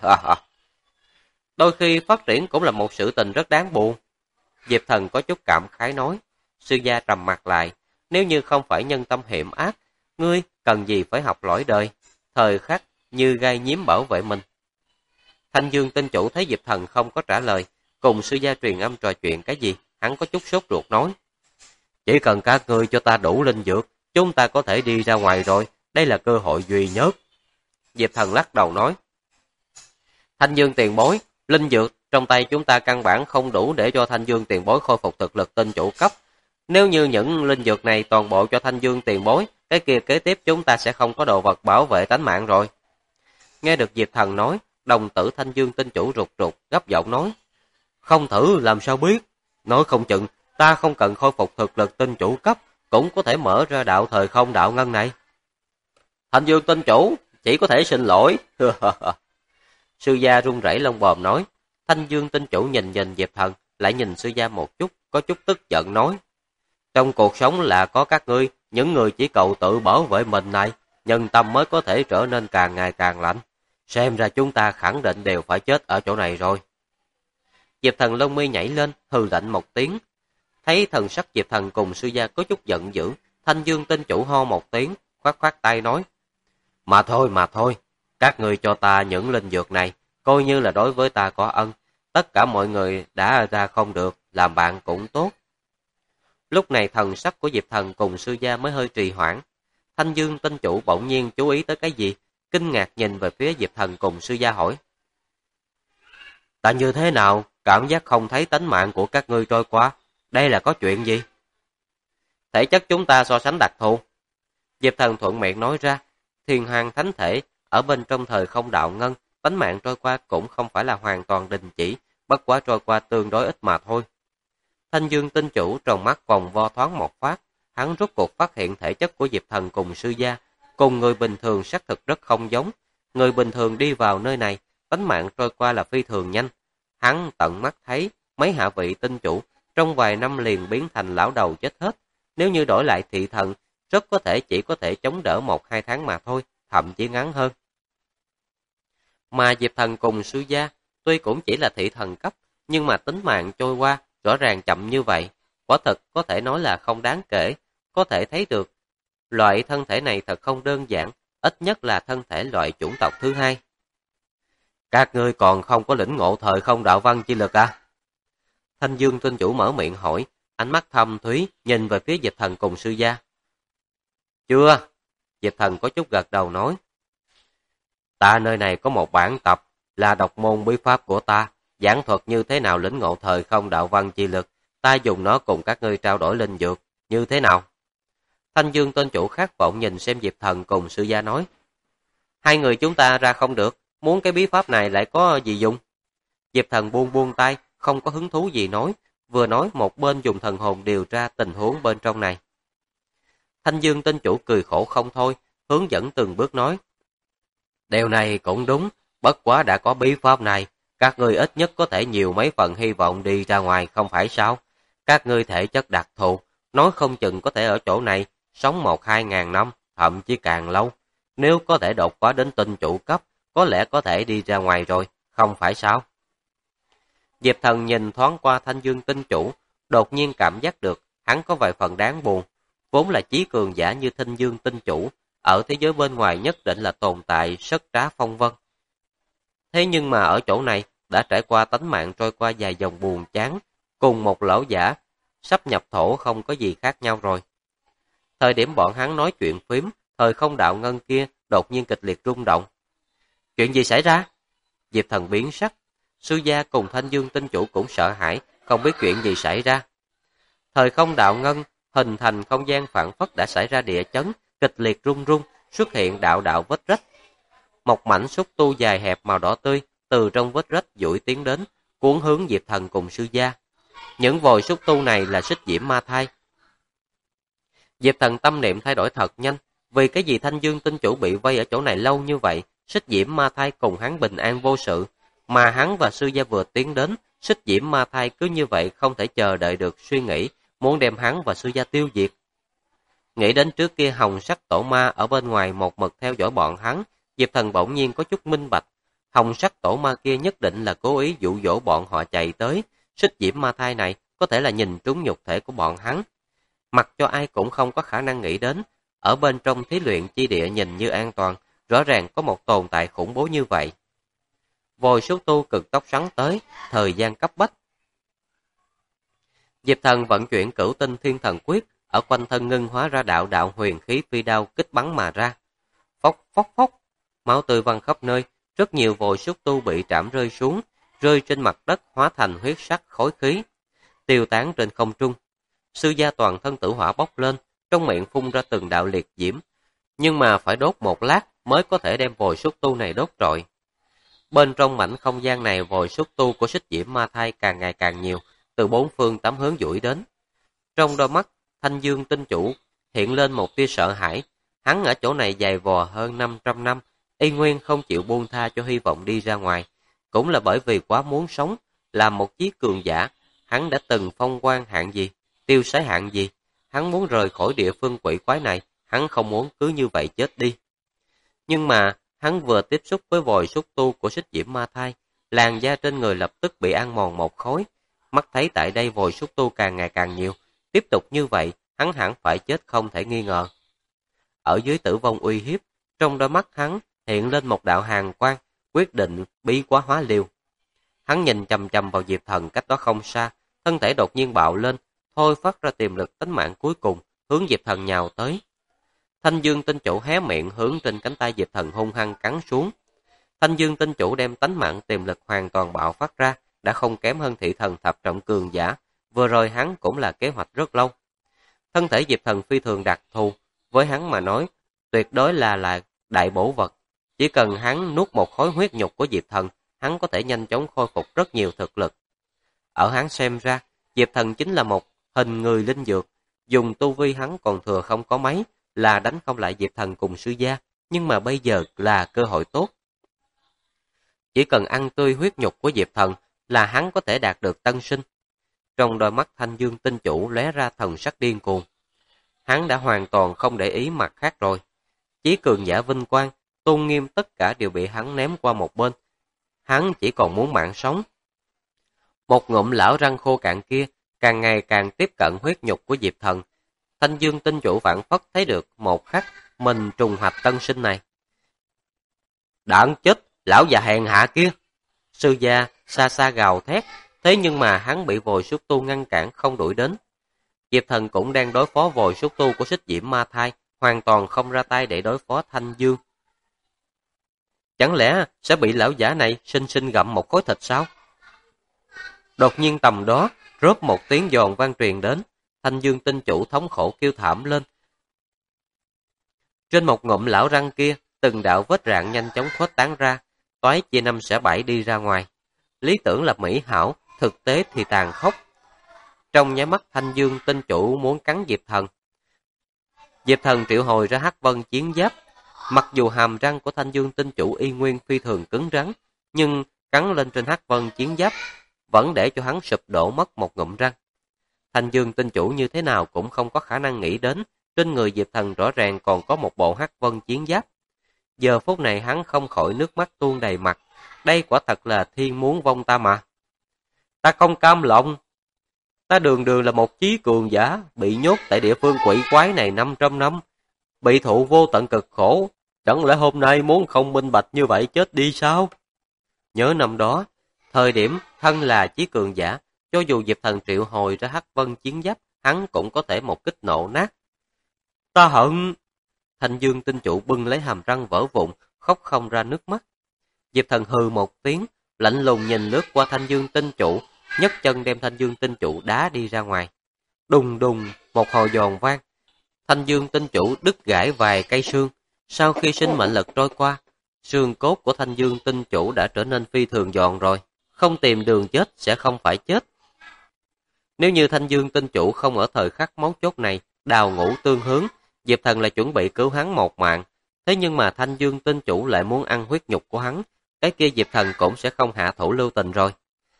Đôi khi phát triển cũng là một sự tình rất đáng buồn. Diệp Thần có chút cảm khái nói, sư gia trầm mặt lại, nếu như không phải nhân tâm hiểm ác, ngươi cần gì phải học lõi đời, thời khắc như gai nhím bảo vệ mình. Thanh Dương tinh chủ thấy Diệp Thần không có trả lời, cùng sư gia truyền âm trò chuyện cái gì, hắn có chút sốt ruột nói, chỉ cần các ngươi cho ta đủ linh dược, chúng ta có thể đi ra ngoài rồi, đây là cơ hội duy nhất. Diệp Thần lắc đầu nói, Thanh Dương tiền bối, linh dược trong tay chúng ta căn bản không đủ để cho Thanh Dương tiền bối khôi phục thực lực tinh chủ cấp. Nếu như những linh dược này toàn bộ cho Thanh Dương tiền bối, cái kia kế tiếp chúng ta sẽ không có đồ vật bảo vệ tánh mạng rồi. Nghe được Diệp Thần nói, đồng tử Thanh Dương tinh chủ rụt rụt, gấp giọng nói, không thử làm sao biết, nói không chừng ta không cần khôi phục thực lực tinh chủ cấp, cũng có thể mở ra đạo thời không đạo ngân này. Thanh Dương tinh chủ, chỉ có thể xin lỗi. Sư gia run rẩy lông bồm nói. Thanh Dương tinh chủ nhìn Diệp Thần, lại nhìn sư gia một chút, có chút tức giận nói, trong cuộc sống là có các ngươi, những người chỉ cầu tự bảo vệ mình này, nhân tâm mới có thể trở nên càng ngày càng lạnh. Xem ra chúng ta khẳng định đều phải chết ở chỗ này rồi. Diệp Thần lông mi nhảy lên, hừ lạnh một tiếng. Thấy thần sắc Diệp Thần cùng sư gia có chút giận dữ, Thanh Dương tinh chủ ho một tiếng, khoát khoát tay nói, mà thôi, các ngươi cho ta những linh dược này, coi như là đối với ta có ân, tất cả mọi người đã ra không được, làm bạn cũng tốt. Lúc này thần sắc của Diệp Thần cùng sư gia mới hơi trì hoãn. Thanh Dương tinh chủ bỗng nhiên chú ý tới cái gì, kinh ngạc nhìn về phía Diệp Thần cùng sư gia hỏi, ta như thế nào, cảm giác không thấy tánh mạng của các ngươi trôi qua, đây là có chuyện gì? Thể chất chúng ta so sánh đặc thù. Diệp Thần thuận miệng nói ra, Thiên Hoàng thánh thể ở bên trong thời không đạo ngân, tánh mạng trôi qua cũng không phải là hoàn toàn đình chỉ, bất quá trôi qua tương đối ít mà thôi. Thanh Dương tinh chủ tròn mắt vòng vo thoáng một phát, hắn rốt cuộc phát hiện thể chất của Diệp Thần cùng sư gia, cùng người bình thường xác thực rất không giống. Người bình thường đi vào nơi này, tánh mạng trôi qua là phi thường nhanh. Hắn tận mắt thấy mấy hạ vị tinh chủ trong vài năm liền biến thành lão đầu chết hết. Nếu như đổi lại thị thần, rất có thể chỉ có thể chống đỡ 1-2 tháng mà thôi, thậm chí ngắn hơn. Mà Diệp Thần cùng Sư Gia, tuy cũng chỉ là thị thần cấp, nhưng mà tính mạng trôi qua rõ ràng chậm như vậy, quả thực có thể nói là không đáng kể, có thể thấy được. Loại thân thể này thật không đơn giản, ít nhất là thân thể loại chủng tộc thứ hai. Các ngươi còn không có lĩnh ngộ thời không đạo văn chi lực à? Thanh Dương Tinh Chủ mở miệng hỏi, ánh mắt thâm thúy nhìn về phía Diệp Thần cùng Sư Gia. Chưa, Diệp Thần có chút gật đầu nói. Ta nơi này có một bản tập, là độc môn bí pháp của ta, giảng thuật như thế nào lĩnh ngộ thời không đạo văn chi lực, ta dùng nó cùng các ngươi trao đổi linh dược, như thế nào? Thanh Dương Tên Chủ khát vọng nhìn xem Diệp Thần cùng Sư Gia nói. Hai người chúng ta ra không được, muốn cái bí pháp này lại có gì dùng? Diệp Thần buông buông tay, không có hứng thú gì nói, vừa nói một bên dùng thần hồn điều tra tình huống bên trong này. Thanh Dương Tên Chủ cười khổ không thôi, hướng dẫn từng bước nói. Điều này cũng đúng, bất quá đã có bí pháp này, các ngươi ít nhất có thể nhiều mấy phần hy vọng đi ra ngoài không phải sao? Các ngươi thể chất đặc thù, nói không chừng có thể ở chỗ này sống 1-2 ngàn năm, thậm chí càng lâu. Nếu có thể đột phá đến tinh chủ cấp, có lẽ có thể đi ra ngoài rồi, không phải sao? Diệp Thần nhìn thoáng qua Thanh Dương Tinh Chủ, đột nhiên cảm giác được hắn có vài phần đáng buồn. Vốn là chí cường giả như Thanh Dương Tinh Chủ, ở thế giới bên ngoài nhất định là tồn tại sất trá phong vân. Thế nhưng mà ở chỗ này đã trải qua tánh mạng trôi qua dài dòng buồn chán, cùng một lão giả sắp nhập thổ không có gì khác nhau rồi. Thời điểm bọn hắn nói chuyện phím, thời không đạo ngân kia đột nhiên kịch liệt rung động. Chuyện gì xảy ra? Diệp Thần biến sắc, Sư Gia cùng Thanh Dương Tinh Chủ cũng sợ hãi, không biết chuyện gì xảy ra. Thời không đạo ngân hình thành không gian phản phất đã xảy ra địa chấn, kịch liệt rung rung, xuất hiện đạo đạo vết rách. Một mảnh xúc tu dài hẹp màu đỏ tươi từ trong vết rách duỗi tiến đến, cuốn hướng Diệp Thần cùng Sư Gia. Những vòi xúc tu này là xích diễm ma thai. Diệp Thần tâm niệm thay đổi thật nhanh, vì cái gì Thanh Dương Tinh Chủ bị vây ở chỗ này lâu như vậy, xích diễm ma thai cùng hắn bình an vô sự, mà hắn và Sư Gia vừa tiến đến, xích diễm ma thai cứ như vậy không thể chờ đợi được suy nghĩ, muốn đem hắn và Sư Gia tiêu diệt. Nghĩ đến trước kia hồng sắc tổ ma ở bên ngoài một mực theo dõi bọn hắn, Diệp Thần bỗng nhiên có chút minh bạch. Hồng sắc tổ ma kia nhất định là cố ý dụ dỗ bọn họ chạy tới. Xích diễm ma thai này có thể là nhìn trúng nhục thể của bọn hắn. Mặc cho ai cũng không có khả năng nghĩ đến. Ở bên trong thí luyện chi địa nhìn như an toàn, rõ ràng có một tồn tại khủng bố như vậy. Vòi xúc tu cực tốc xoắn tới, thời gian cấp bách. Diệp Thần vận chuyển Cửu Tinh Thiên Thần Quyết, ở quanh thân ngưng hóa ra đạo đạo huyền khí phi đao kích bắn mà ra. Phốc phốc phốc, máu tươi văng khắp nơi, rất nhiều vòi xúc tu bị trảm rơi xuống, rơi trên mặt đất hóa thành huyết sắc khối khí, tiêu tán trên không trung. Sư Gia toàn thân tử hỏa bốc lên, trong miệng phun ra từng đạo liệt diễm, nhưng mà phải đốt một lát mới có thể đem vòi xúc tu này đốt trọi. Bên trong mảnh không gian này vòi xúc tu của xích diễm ma thai càng ngày càng nhiều, từ bốn phương tám hướng dũi đến. Trong đôi mắt Thanh Dương Tinh Chủ hiện lên một tia sợ hãi, hắn ở chỗ này dày vò hơn 500 năm, y nguyên không chịu buông tha cho hy vọng đi ra ngoài, cũng là bởi vì quá muốn sống, làm một chí cường giả, hắn đã từng phong quan hạng gì, tiêu sái hạng gì, hắn muốn rời khỏi địa phương quỷ quái này, hắn không muốn cứ như vậy chết đi. Nhưng mà, hắn vừa tiếp xúc với vòi xúc tu của xích diễm ma thai, làn da trên người lập tức bị ăn mòn một khối, mắt thấy tại đây vòi xúc tu càng ngày càng nhiều, tiếp tục như vậy, hắn hẳn phải chết không thể nghi ngờ. Ở dưới tử vong uy hiếp, trong đôi mắt hắn hiện lên một đạo hàn quang, quyết định bí quá hóa liều. Hắn nhìn chằm chằm vào Diệp Thần cách đó không xa, thân thể đột nhiên bạo lên, thôi phát ra tiềm lực tính mạng cuối cùng, hướng Diệp Thần nhào tới. Thanh Dương Tinh Chủ hé miệng hướng trên cánh tay Diệp Thần hung hăng cắn xuống. Thanh Dương Tinh Chủ đem tánh mạng tiềm lực hoàn toàn bạo phát ra, đã không kém hơn thị thần thập trọng cường giả, vừa rồi hắn cũng là kế hoạch rất lâu. Thân thể Diệp Thần phi thường đặc thù, với hắn mà nói, tuyệt đối là đại bổ vật. Chỉ cần hắn nuốt một khối huyết nhục của Diệp Thần, hắn có thể nhanh chóng khôi phục rất nhiều thực lực. Ở hắn xem ra, Diệp Thần chính là một hình người linh dược, dùng tu vi hắn còn thừa không có mấy, là đánh không lại Diệp Thần cùng Sư Gia, nhưng mà bây giờ là cơ hội tốt. Chỉ cần ăn tươi huyết nhục của Diệp Thần là hắn có thể đạt được tân sinh. Trong đôi mắt Thanh Dương Tinh Chủ lóe ra thần sắc điên cuồng. Hắn đã hoàn toàn không để ý mặt khác rồi. Chí cường giả vinh quang, tôn nghiêm tất cả đều bị hắn ném qua một bên. Hắn chỉ còn muốn mạng sống. Một ngụm lão răng khô cạn kia càng ngày càng tiếp cận huyết nhục của Diệp Thần. Thanh Dương tinh chủ phản phất thấy được một khắc mình trùng hạch tân sinh này. Đạn chết, lão già hèn hạ kia! Sư gia xa xa gào thét, thế nhưng mà hắn bị Vội Xúc Tu ngăn cản không đuổi đến. Diệp Thần cũng đang đối phó Vội Xúc Tu của Xích Diễm Ma Thai, hoàn toàn không ra tay để đối phó Thanh Dương. Chẳng lẽ sẽ bị lão giả này sinh sinh gặm một khối thịt sao? Đột nhiên tầm đó, rốt một tiếng giòn vang truyền đến, Thanh Dương tinh chủ thống khổ kêu thảm lên. Trên một ngụm lão răng kia, từng đạo vết rạn nhanh chóng khuếch tán ra, toái chia năm xẻ bảy đi ra ngoài. Lý tưởng là mỹ hảo, thực tế thì tàn khốc. Trong nháy mắt Thanh Dương tinh chủ muốn cắn Diệp Thần. Diệp Thần triệu hồi ra Hắc Vân chiến giáp. Mặc dù hàm răng của Thanh Dương tinh chủ y nguyên phi thường cứng rắn, nhưng cắn lên trên Hắc Vân chiến giáp vẫn để cho hắn sụp đổ mất một ngụm răng. Thanh Dương tinh chủ như thế nào cũng không có khả năng nghĩ đến, trên người Diệp Thần rõ ràng còn có một bộ Hắc Vân chiến giáp. Giờ phút này hắn không khỏi nước mắt tuôn đầy mặt, đây quả thật là thiên muốn vong ta mà. Ta không cam lòng, ta đường đường là một chí cường giả, bị nhốt tại địa phương quỷ quái này 500 năm, bị thụ vô tận cực khổ, chẳng lẽ hôm nay muốn không minh bạch như vậy chết đi sao? Nhớ năm đó, thời điểm thân là chí cường giả, cho dù Diệp Thần triệu hồi ra Hắc Vân chiến giáp, hắn cũng có thể một kích nổ nát. Ta hận! Thanh Dương tinh chủ bưng lấy hàm răng vỡ vụn, khóc không ra nước mắt. Diệp Thần hừ một tiếng, lạnh lùng nhìn lướt qua Thanh Dương tinh chủ, nhấc chân đem Thanh Dương tinh chủ đá đi ra ngoài. Đùng đùng, một hồi giòn vang. Thanh Dương tinh chủ đứt gãy vài cây xương. Sau khi sinh mệnh lực trôi qua, xương cốt của Thanh Dương tinh chủ đã trở nên phi thường giòn rồi. Không tìm đường chết sẽ không phải chết. Nếu như Thanh Dương tinh chủ không ở thời khắc mấu chốt này, đào ngũ tương hướng, Diệp Thần lại chuẩn bị cứu hắn một mạng. Thế nhưng mà Thanh Dương tinh chủ lại muốn ăn huyết nhục của hắn, cái kia Diệp Thần cũng sẽ không hạ thủ lưu tình rồi.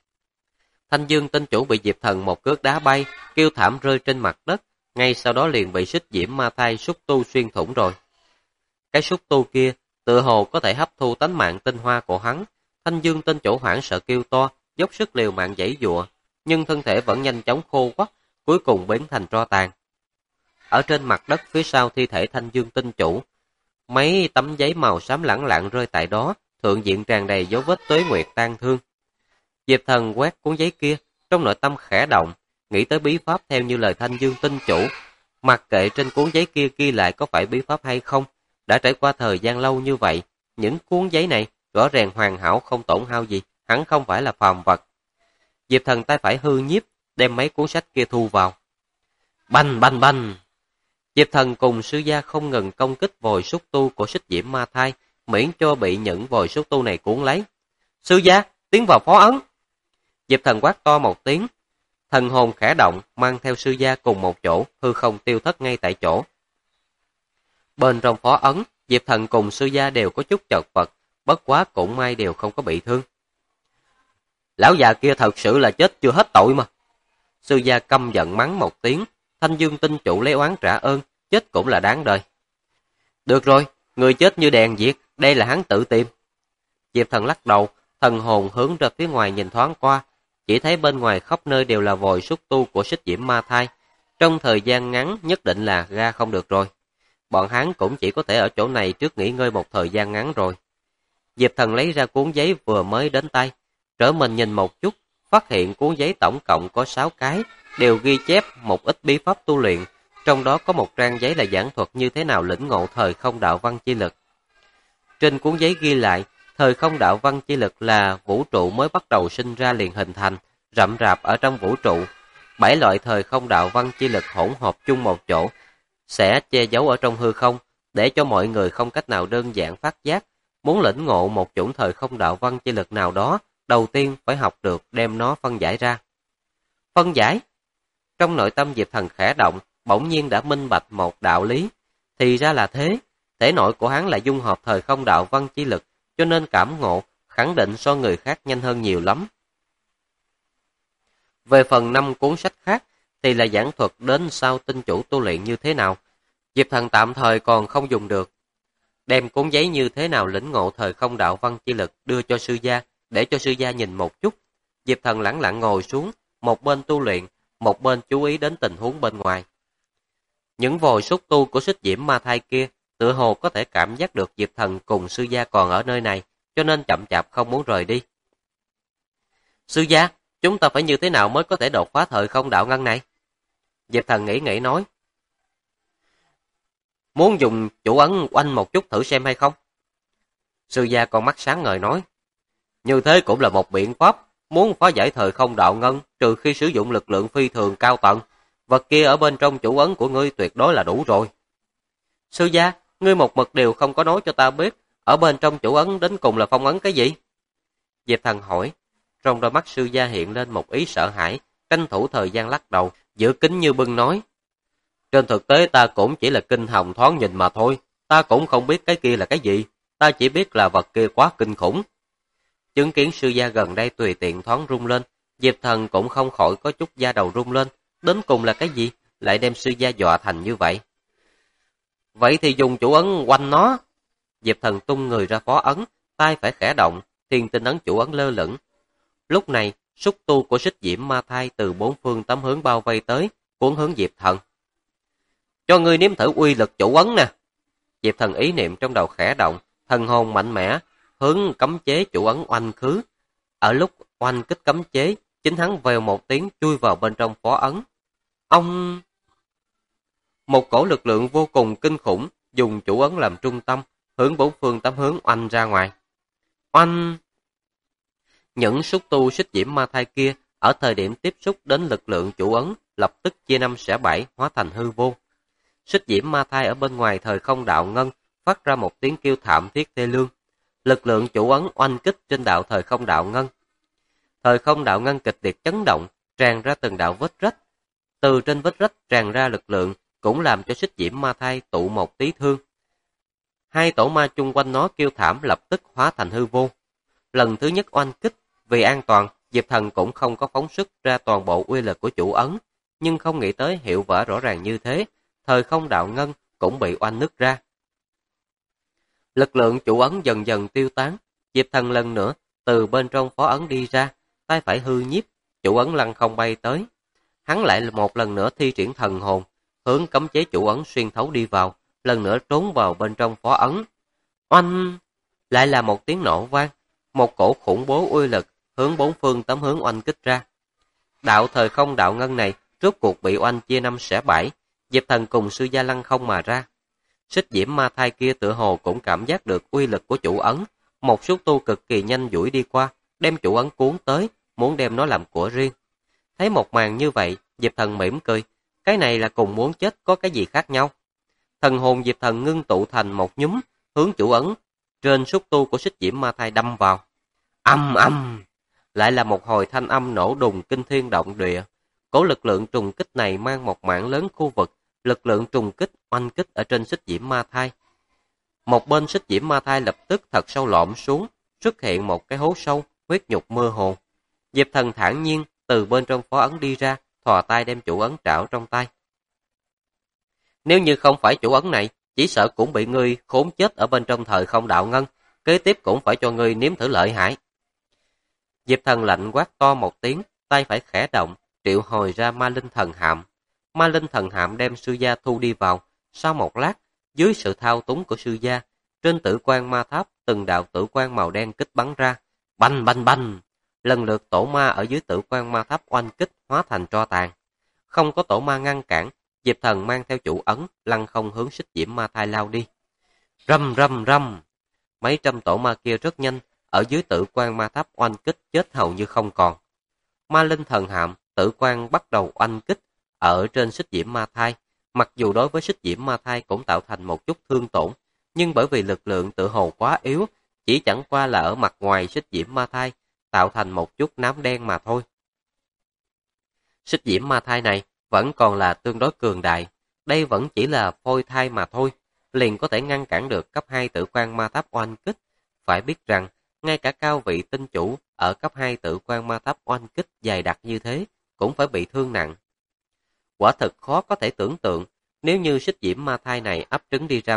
Thanh Dương tinh chủ bị Diệp Thần một cước đá bay, kêu thảm rơi trên mặt đất, ngay sau đó liền bị Xích Diễm Ma Thai xúc tu xuyên thủng rồi. Cái xúc tu kia tựa hồ có thể hấp thu tánh mạng tinh hoa của hắn. Thanh Dương tinh chủ hoảng sợ kêu to, dốc sức liều mạng giãy giụa, nhưng thân thể vẫn nhanh chóng khô quắt, cuối cùng biến thành tro tàn. Ở trên mặt đất phía sau thi thể Thanh Dương tinh chủ, mấy tấm giấy màu xám lẳng lặng rơi tại đó, thượng diện tràn đầy dấu vết tuế nguyệt tang thương. Diệp Thần quét cuốn giấy kia, trong nội tâm khẽ động, nghĩ tới bí pháp theo như lời Thanh Dương tinh chủ. Mặc kệ trên cuốn giấy kia ghi lại có phải bí pháp hay không, đã trải qua thời gian lâu như vậy, những cuốn giấy này rõ ràng hoàn hảo không tổn hao gì, hắn không phải là phàm vật. Diệp Thần tay phải hư nhiếp, đem mấy cuốn sách kia thu vào. Bành bành bành! Diệp Thần cùng sư gia không ngừng công kích vòi xúc tu của Xích Diễm Ma Thai, miễn cho bị những vòi xúc tu này cuốn lấy. Sư gia, tiến vào phó ấn! Diệp Thần quát to một tiếng, thần hồn khẽ động, mang theo sư gia cùng một chỗ, hư không tiêu thất ngay tại chỗ. Bên trong phó ấn, Diệp Thần cùng sư gia đều có chút chật vật, bất quá cũng may đều không có bị thương. Lão già kia thật sự là chết chưa hết tội mà. Sư gia căm giận mắng một tiếng, Thanh Dương tinh chủ lấy oán trả ơn, chết cũng là đáng đời. Được rồi, người chết như đèn diệt, đây là hắn tự tìm. Diệp Thần lắc đầu, thần hồn hướng ra phía ngoài nhìn thoáng qua, chỉ thấy bên ngoài khắp nơi đều là vòi xúc tu của Xích Diễm Ma Thai. Trong thời gian ngắn nhất định là ra không được rồi. Bọn hắn cũng chỉ có thể ở chỗ này trước nghỉ ngơi một thời gian ngắn rồi. Diệp Thần lấy ra cuốn giấy vừa mới đến tay, trở mình nhìn một chút, phát hiện cuốn giấy tổng cộng có 6 cái, đều ghi chép một ít bí pháp tu luyện, trong đó có một trang giấy là giảng thuật như thế nào lĩnh ngộ thời không đạo văn chi lực. Trên cuốn giấy ghi lại, thời không đạo văn chi lực là vũ trụ mới bắt đầu sinh ra liền hình thành, rậm rạp ở trong vũ trụ. 7 loại thời không đạo văn chi lực hỗn hợp chung một chỗ, sẽ che giấu ở trong hư không, để cho mọi người không cách nào đơn giản phát giác. Muốn lĩnh ngộ một chủng thời không đạo văn chi lực nào đó, đầu tiên phải học được đem nó phân giải ra. Phân giải? Trong nội tâm Diệp Thần khẽ động, bỗng nhiên đã minh bạch một đạo lý. Thì ra là thế, thể nội của hắn là dung hợp thời không đạo văn chi lực, cho nên cảm ngộ, khẳng định so người khác nhanh hơn nhiều lắm. Về phần 5 cuốn sách khác, thì là giảng thuật đến sau tinh chủ tu luyện như thế nào. Diệp Thần tạm thời còn không dùng được. đem cuốn giấy như thế nào lĩnh ngộ thời không đạo văn chi lực đưa cho sư gia, để cho sư gia nhìn một chút. Diệp Thần lẳng lặng ngồi xuống, một bên tu luyện, một bên chú ý đến tình huống bên ngoài. Những vòi xúc tu của Xích Diễm Ma Thai kia, tựa hồ có thể cảm giác được Diệp Thần cùng sư gia còn ở nơi này, cho nên chậm chạp không muốn rời đi. Sư gia, chúng ta phải như thế nào mới có thể đột phá thời không đạo ngân này? Diệp Thần nghĩ nói. Muốn dùng chủ ấn oanh một chút thử xem hay không? Sư gia con mắt sáng ngời nói. Như thế cũng là một biện pháp, muốn phá giải thời không đạo ngân, trừ khi sử dụng lực lượng phi thường cao tầng. Vật kia ở bên trong chủ ấn của ngươi tuyệt đối là đủ rồi. Sư gia, ngươi một mực đều không có nói cho ta biết, ở bên trong chủ ấn đến cùng là phong ấn cái gì? Diệp Thần hỏi, trong đôi mắt sư gia hiện lên một ý sợ hãi, tranh thủ thời gian lắc đầu, giữ kính như bưng nói. Trên thực tế ta cũng chỉ là kinh hồng thoáng nhìn mà thôi, ta cũng không biết cái kia là cái gì, ta chỉ biết là vật kia quá kinh khủng. Chứng kiến sư gia gần đây tùy tiện thoáng rung lên, Diệp Thần cũng không khỏi có chút da đầu rung lên, đến cùng là cái gì, lại đem sư gia dọa thành như vậy. Vậy thì dùng chủ ấn quanh nó. Diệp Thần tung người ra phó ấn, tay phải khẽ động, thiên tinh ấn chủ ấn lơ lửng. Lúc này, xúc tu của Xích Diễm Ma Thai từ bốn phương tám hướng bao vây tới, cuốn hướng Diệp Thần. Cho ngươi nếm thử uy lực chủ ấn nè. Diệp Thần ý niệm trong đầu khẽ động, thần hồn mạnh mẽ, hướng cấm chế chủ ấn oanh khứ. Ở lúc oanh kích cấm chế, chính hắn vèo một tiếng chui vào bên trong phó ấn. Ông... Một cổ lực lượng vô cùng kinh khủng, dùng chủ ấn làm trung tâm, hướng bốn phương tám hướng oanh ra ngoài. Oanh! Những xúc tu Xích Diễm Ma Thai kia, ở thời điểm tiếp xúc đến lực lượng chủ ấn, lập tức chia năm xẻ bảy, hóa thành hư vô. Xích Diễm Ma Thai ở bên ngoài thời không đạo ngân, phát ra một tiếng kêu thảm thiết thê lương. Lực lượng chủ ấn oanh kích trên đạo thời không đạo ngân. Thời không đạo ngân kịch liệt chấn động, tràn ra từng đạo vết rách. Từ trên vết rách tràn ra lực lượng, cũng làm cho Xích Diễm Ma Thai tụ một tí thương. Hai tổ ma chung quanh nó kêu thảm lập tức hóa thành hư vô. Lần thứ nhất oanh kích, vì an toàn, Diệp Thần cũng không có phóng xuất ra toàn bộ uy lực của chủ ấn, nhưng không nghĩ tới hiệu quả rõ ràng như thế, thời không đạo ngân cũng bị oanh nứt ra. Lực lượng chủ ấn dần dần tiêu tán, Diệp Thần lần nữa từ bên trong phó ấn đi ra, tay phải hư nhiếp, chủ ấn lăng không bay tới. Hắn lại một lần nữa thi triển thần hồn, hướng cấm chế chủ ấn xuyên thấu đi vào, lần nữa trốn vào bên trong phó ấn. Oanh! Lại là một tiếng nổ vang, một cổ khủng bố uy lực hướng bốn phương tám hướng oanh kích ra. Đạo thời không đạo ngân này rốt cuộc bị oanh chia năm xẻ bảy, Diệp Thần cùng sư gia lăng không mà ra. Xích Diễm Ma Thai kia tựa hồ cũng cảm giác được uy lực của chủ ấn, một xúc tu cực kỳ nhanh duỗi đi qua, đem chủ ấn cuốn tới, muốn đem nó làm của riêng. Thấy một màn như vậy, Diệp Thần mỉm cười, cái này là cùng muốn chết có cái gì khác nhau. Thần hồn Diệp Thần ngưng tụ thành một nhúm, hướng chủ ấn trên xúc tu của Xích Diễm Ma Thai đâm vào. Âm âm! Lại là một hồi thanh âm nổ đùng kinh thiên động địa. Cổ lực lượng trùng kích này mang một mảng lớn khu vực, lực lượng trùng kích oanh kích ở trên Xích Diễm Ma Thai. Một bên Xích Diễm Ma Thai lập tức thật sâu lõm xuống, xuất hiện một cái hố sâu, huyết nhục mơ hồ. Diệp Thần thản nhiên từ bên trong phó ấn đi ra, thò tay đem chủ ấn trảo trong tay. Nếu như không phải chủ ấn này, chỉ sợ cũng bị ngươi khốn chết ở bên trong thời không đạo ngân, kế tiếp cũng phải cho ngươi nếm thử lợi hại. Diệp Thần lạnh quát to một tiếng, tay phải khẽ động, triệu hồi ra ma linh thần hạm. Ma linh thần hạm đem sư gia thu đi vào. Sau một lát, dưới sự thao túng của sư gia, trên tử quan ma tháp từng đạo tử quan màu đen kích bắn ra. Bành bành bành! Lần lượt tổ ma ở dưới tử quan ma tháp oanh kích hóa thành tro tàn. Không có tổ ma ngăn cản, Diệp Thần mang theo chủ ấn, lăng không hướng Xích Diễm Ma Thai lao đi. Rầm rầm rầm! Mấy trăm tổ ma kia rất nhanh, ở dưới tử quan ma tháp oanh kích chết hầu như không còn. Ma linh thần hạm, tử quan bắt đầu oanh kích ở trên Xích Diễm Ma Thai. Mặc dù đối với Xích Diễm Ma Thai cũng tạo thành một chút thương tổn, nhưng bởi vì lực lượng tự hồ quá yếu, chỉ chẳng qua là ở mặt ngoài Xích Diễm Ma Thai, tạo thành một chút nám đen mà thôi. Xích Diễm Ma Thai này vẫn còn là tương đối cường đại, đây vẫn chỉ là phôi thai mà thôi, liền có thể ngăn cản được cấp 2 tử quan ma tháp oanh kích. Phải biết rằng, ngay cả cao vị tinh chủ ở cấp 2 tử quan ma tháp oanh kích dày đặc như thế, cũng phải bị thương nặng. Quả thực khó có thể tưởng tượng, nếu như Xích Diễm Ma Thai này ấp trứng đi ra ngoài,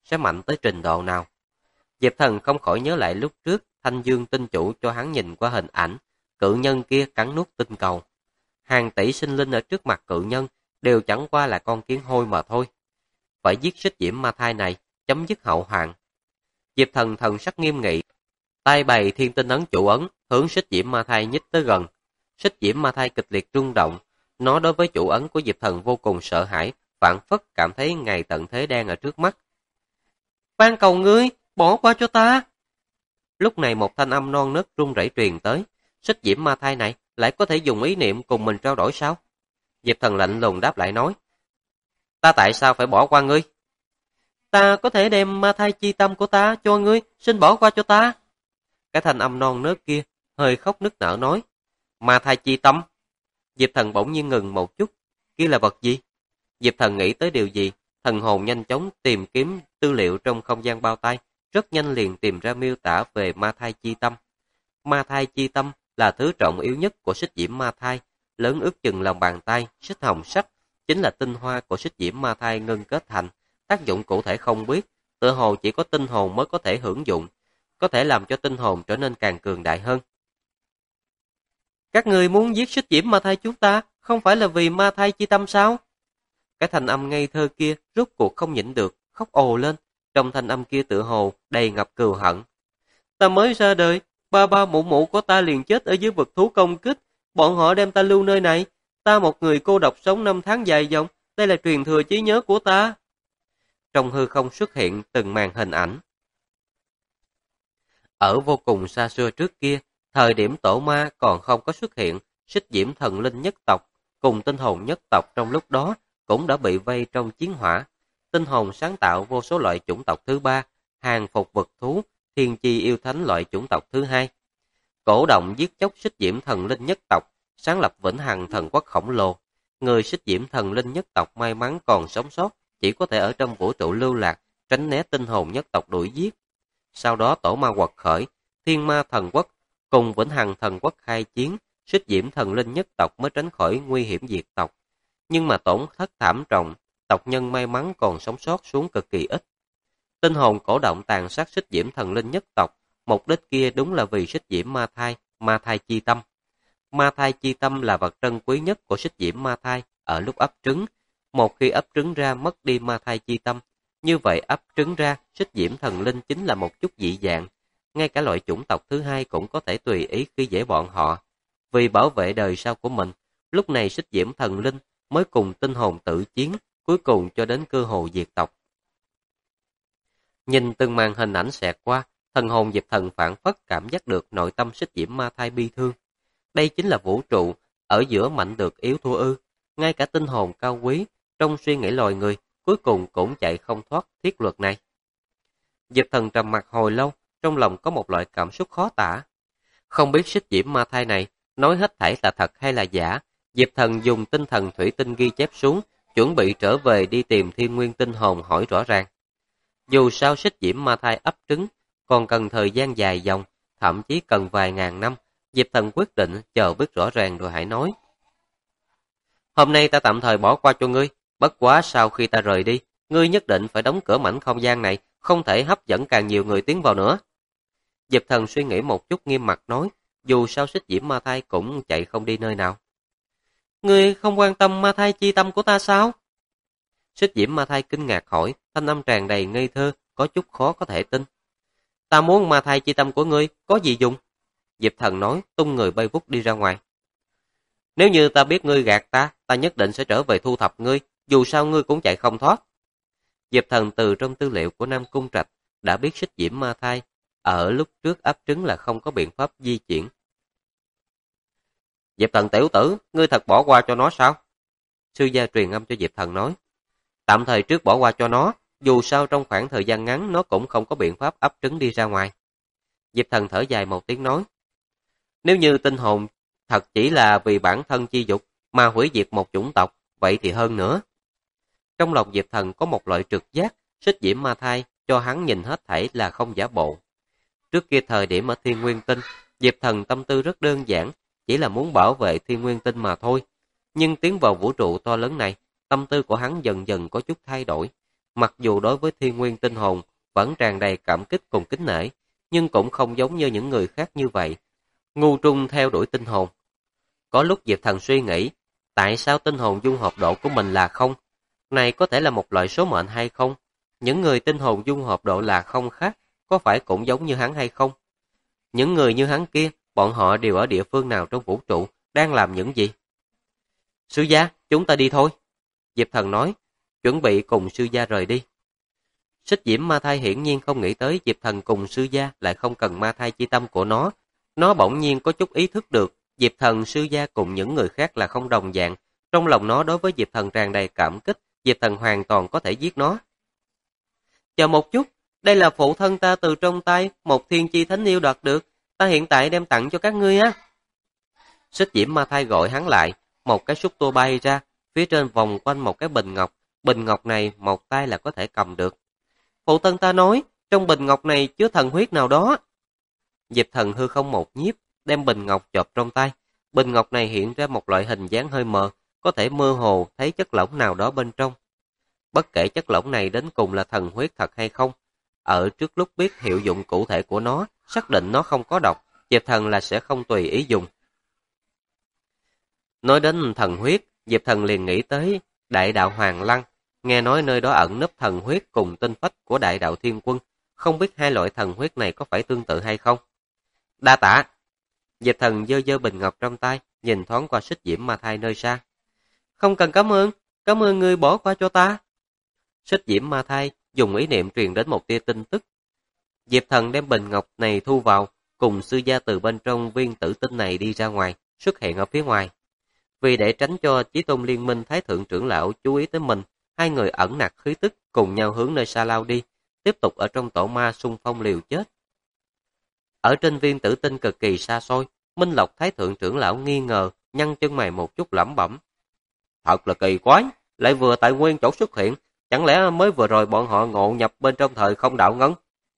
sẽ mạnh tới trình độ nào. Diệp Thần không khỏi nhớ lại lúc trước Thanh Dương tinh chủ cho hắn nhìn qua hình ảnh, cự nhân kia cắn nuốt tinh cầu. Hàng tỷ sinh linh ở trước mặt cự nhân đều chẳng qua là con kiến hôi mà thôi. Phải giết Xích Diễm Ma Thai này, chấm dứt hậu hoạn. Diệp Thần thần sắc nghiêm nghị, tay bày thiên tinh ấn chủ ấn, hướng Xích Diễm Ma Thai nhích tới gần. Xích Diễm Ma Thai kịch liệt rung động, nó đối với chủ ấn của Diệp Thần vô cùng sợ hãi, phảng phất cảm thấy ngày tận thế đang ở trước mắt. Van cầu ngươi, bỏ qua cho ta. Lúc này một thanh âm non nớt run rẩy truyền tới, Xích Diễm Ma Thai này lại có thể dùng ý niệm cùng mình trao đổi sao? Diệp Thần lạnh lùng đáp lại nói, ta tại sao phải bỏ qua ngươi? Ta có thể đem ma thai chi tâm của ta cho ngươi, xin bỏ qua cho ta. Cái thanh âm non nớt kia hơi khóc nức nở nói, ma thai chi tâm. Diệp Thần bỗng nhiên ngừng một chút, kia là vật gì? Diệp Thần nghĩ tới điều gì, thần hồn nhanh chóng tìm kiếm tư liệu trong không gian bao tay, rất nhanh liền tìm ra miêu tả về ma thai chi tâm. Ma thai chi tâm là thứ trọng yếu nhất của Xích Diễm Ma Thai, lớn ước chừng lòng bàn tay, xích hồng sắc, chính là tinh hoa của Xích Diễm Ma Thai ngưng kết thành, tác dụng cụ thể không biết, tựa hồ chỉ có tinh hồn mới có thể hưởng dụng, có thể làm cho tinh hồn trở nên càng cường đại hơn. Các người muốn giết Xích Diễm Ma Thai chúng ta, không phải là vì ma thai chi tâm sao? Cái thanh âm ngây thơ kia rốt cuộc không nhịn được, khóc ồ lên, trong thanh âm kia tựa hồ đầy ngập cừu hận. Ta mới ra đời, ba mụ mụ của ta liền chết ở dưới vực thú công kích, bọn họ đem ta lưu nơi này, ta một người cô độc sống 5 tháng dài dòng, đây là truyền thừa trí nhớ của ta. Trong hư không xuất hiện từng màn hình ảnh. Ở vô cùng xa xưa trước kia, thời điểm tổ ma còn không có xuất hiện, Xích Diễm thần linh nhất tộc cùng tinh hồn nhất tộc trong lúc đó cũng đã bị vây trong chiến hỏa. Tinh hồn sáng tạo vô số loại chủng tộc thứ ba, hàng phục vực thú, thiên chi yêu thánh loại chủng tộc thứ hai. Cổ động giết chóc Xích Diễm thần linh nhất tộc, sáng lập vĩnh hằng thần quốc khổng lồ. Người Xích Diễm thần linh nhất tộc may mắn còn sống sót, chỉ có thể ở trong vũ trụ lưu lạc, tránh né tinh hồn nhất tộc đuổi giết. Sau đó tổ ma quật khởi, thiên ma thần quốc cùng vĩnh hằng thần quốc khai chiến, Xích Diễm thần linh nhất tộc mới tránh khỏi nguy hiểm diệt tộc. Nhưng mà tổn thất thảm trọng, tộc nhân may mắn còn sống sót xuống cực kỳ ít. Tinh hồn cổ động tàn sát Xích Diễm thần linh nhất tộc, mục đích kia đúng là vì Xích Diễm ma thai chi tâm. Ma thai chi tâm là vật trân quý nhất của Xích Diễm ma thai ở lúc ấp trứng. Một khi ấp trứng ra mất đi ma thai chi tâm, như vậy ấp trứng ra Xích Diễm thần linh chính là một chút dị dạng. Ngay cả loại chủng tộc thứ hai cũng có thể tùy ý khi dễ bọn họ. Vì bảo vệ đời sau của mình, lúc này Xích Diễm thần linh mới cùng tinh hồn tự chiến, cuối cùng cho đến cơ hồ diệt tộc. Nhìn từng màn hình ảnh xẹt qua, thần hồn Diệp Thần phảng phất cảm giác được nội tâm Xích Diễm ma thai bi thương. Đây chính là vũ trụ, ở giữa mạnh được yếu thua ư. Ngay cả tinh hồn cao quý, trong suy nghĩ loài người, cuối cùng cũng chạy không thoát thiết luật này. Diệp Thần trầm mặc hồi lâu, trong lòng có một loại cảm xúc khó tả. Không biết Xích Diễm ma thai này nói hết thảy là thật hay là giả. Diệp Thần dùng tinh thần thủy tinh ghi chép xuống, chuẩn bị trở về đi tìm Thiên Nguyên tinh hồn hỏi rõ ràng. Dù sao Xích Diễm ma thai ấp trứng, còn cần thời gian dài dòng, thậm chí cần vài ngàn năm. Diệp Thần quyết định chờ biết rõ ràng rồi hãy nói. Hôm nay ta tạm thời bỏ qua cho ngươi, bất quá sau khi ta rời đi, ngươi nhất định phải đóng cửa mảnh không gian này, không thể hấp dẫn càng nhiều người tiến vào nữa. Diệp Thần suy nghĩ một chút nghiêm mặt nói, dù sao Xích Diễm ma thai cũng chạy không đi nơi nào. Ngươi không quan tâm ma thai chi tâm của ta sao? Xích Diễm ma thai kinh ngạc hỏi, thanh âm tràn đầy ngây thơ, có chút khó có thể tin. Ta muốn ma thai chi tâm của ngươi, có gì dùng? Diệp Thần nói, tung người bay vút đi ra ngoài. Nếu như ta biết ngươi gạt ta, ta nhất định sẽ trở về thu thập ngươi, dù sao ngươi cũng chạy không thoát. Diệp Thần từ trong tư liệu của Nam Cung Trạch đã biết Xích Diễm ma thai ở lúc trước ấp trứng là không có biện pháp di chuyển. Diệp Thần tiểu tử, ngươi thật bỏ qua cho nó sao? Sư gia truyền âm cho Diệp Thần nói. Tạm thời trước bỏ qua cho nó, dù sao trong khoảng thời gian ngắn nó cũng không có biện pháp ấp trứng đi ra ngoài. Diệp Thần thở dài một tiếng nói. Nếu như tinh hồn thật chỉ là vì bản thân chi dục mà hủy diệt một chủng tộc, vậy thì hơn nữa. Trong lòng Diệp Thần có một loại trực giác, Xích Diễm ma thai cho hắn nhìn hết thảy là không giả bộ. Trước kia thời điểm ở Thiên Nguyên Tinh, Diệp Thần tâm tư rất đơn giản, chỉ là muốn bảo vệ Thiên Nguyên Tinh mà thôi. Nhưng tiến vào vũ trụ to lớn này, tâm tư của hắn dần dần có chút thay đổi. Mặc dù đối với Thiên Nguyên tinh hồn vẫn tràn đầy cảm kích cùng kính nể, nhưng cũng không giống như những người khác như vậy. Ngu trung theo đuổi tinh hồn. Có lúc Diệp Thần suy nghĩ, tại sao tinh hồn dung hợp độ của mình là không? Này có thể là một loại số mệnh hay không? Những người tinh hồn dung hợp độ là không khác, có phải cũng giống như hắn hay không? Những người như hắn kia, bọn họ đều ở địa phương nào trong vũ trụ, đang làm những gì? Sư gia, chúng ta đi thôi. Diệp Thần nói, chuẩn bị cùng sư gia rời đi. Xích Diễm Ma Thai hiển nhiên không nghĩ tới Diệp Thần cùng sư gia lại không cần ma thai chi tâm của nó. Nó bỗng nhiên có chút ý thức được, Diệp Thần sư gia cùng những người khác là không đồng dạng. Trong lòng nó đối với Diệp Thần tràn đầy cảm kích, Diệp Thần hoàn toàn có thể giết nó. Chờ một chút, đây là phụ thân ta từ trong tay một thiên chi thánh yêu đoạt được, ta hiện tại đem tặng cho các ngươi á. Xích Diễm Ma Thai gọi hắn lại, một cái xúc tua bay ra, phía trên vòng quanh một cái bình ngọc này một tay là có thể cầm được. Phụ thân ta nói, trong bình ngọc này chứa thần huyết nào đó. Diệp Thần hư không một nhiếp, đem bình ngọc chộp trong tay. Bình ngọc này hiện ra một loại hình dáng hơi mờ, có thể mơ hồ thấy chất lỏng nào đó bên trong. Bất kể chất lỏng này đến cùng là thần huyết thật hay không, ở trước lúc biết hiệu dụng cụ thể của nó, xác định nó không có độc, Diệp Thần là sẽ không tùy ý dùng. Nói đến thần huyết, Diệp Thần liền nghĩ tới Đại đạo Hoàng Lăng, nghe nói nơi đó ẩn nấp thần huyết cùng tinh phách của Đại đạo Thiên Quân, không biết hai loại thần huyết này có phải tương tự hay không. Đa tạ. Diệp Thần giơ giơ bình ngọc trong tay, nhìn thoáng qua Xích Diễm Ma Thai nơi xa. Không cần cảm ơn ngươi bỏ qua cho ta. Xích Diễm Ma Thai dùng ý niệm truyền đến một tia tin tức. Diệp Thần đem bình ngọc này thu vào, cùng sư gia từ bên trong viên tử tinh này đi ra ngoài, xuất hiện ở phía ngoài. Vì để tránh cho Chí Tôn Liên Minh Thái Thượng trưởng lão chú ý tới mình, hai người ẩn nặc khí tức cùng nhau hướng nơi xa lao đi, tiếp tục ở trong tổ ma xung phong liều chết. Ở trên viên tử tinh cực kỳ xa xôi, Minh Lộc Thái Thượng trưởng lão nghi ngờ, nhăn chân mày một chút lẩm bẩm. Thật là kỳ quái, lại vừa tại nguyên chỗ xuất hiện, chẳng lẽ mới vừa rồi bọn họ ngộ nhập bên trong thời không đạo ngân?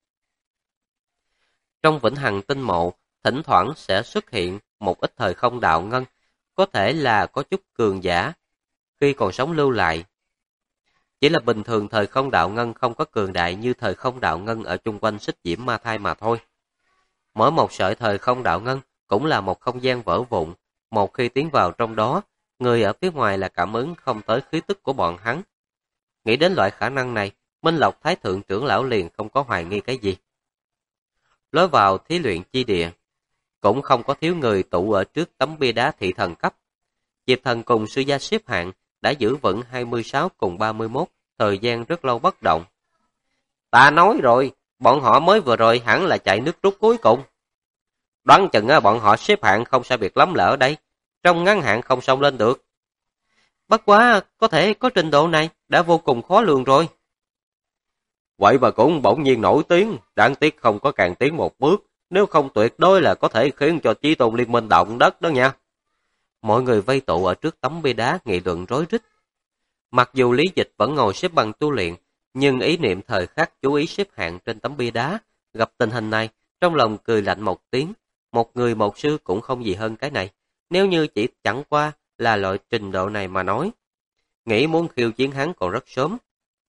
Trong Vĩnh Hằng tinh mộ, thỉnh thoảng sẽ xuất hiện một ít thời không đạo ngân, có thể là có chút cường giả khi còn sống lưu lại. Chỉ là bình thường thời không đạo ngân không có cường đại như thời không đạo ngân ở chung quanh Xích Diễm Ma Thai mà thôi. Mỗi một sợi thời không đạo ngân cũng là một không gian vỡ vụn, một khi tiến vào trong đó, người ở phía ngoài là cảm ứng không tới khí tức của bọn hắn. Nghĩ đến loại khả năng này, Minh Lộc Thái Thượng trưởng lão liền không có hoài nghi cái gì. Lối vào thí luyện chi địa, cũng không có thiếu người tụ ở trước tấm bia đá thị thần cấp. Diệp Thần cùng sư gia xếp hạng đã giữ vững 26 cùng 31, thời gian rất lâu bất động. Ta nói rồi, bọn họ mới vừa rồi hẳn là chạy nước rút cuối cùng. Đoán chừng bọn họ xếp hạng không sai biệt lắm là ở đây, trong ngắn hạn không xông lên được. Bất quá, có thể có trình độ này đã vô cùng khó lường rồi. Vậy mà cũng bỗng nhiên nổi tiếng, đáng tiếc không có càng tiến một bước, nếu không tuyệt đối là có thể khiến cho Chí Tôn Liên Minh động đất đó nha. Mọi người vây tụ ở trước tấm bia đá nghị luận rối rít. Mặc dù Lý Dịch vẫn ngồi xếp bằng tu luyện, nhưng ý niệm thời khắc chú ý xếp hạng trên tấm bia đá, gặp tình hình này, trong lòng cười lạnh một tiếng, một người một sư cũng không gì hơn cái này, nếu như chỉ chẳng qua là loại trình độ này mà nói. Nghĩ muốn khiêu chiến hắn còn rất sớm.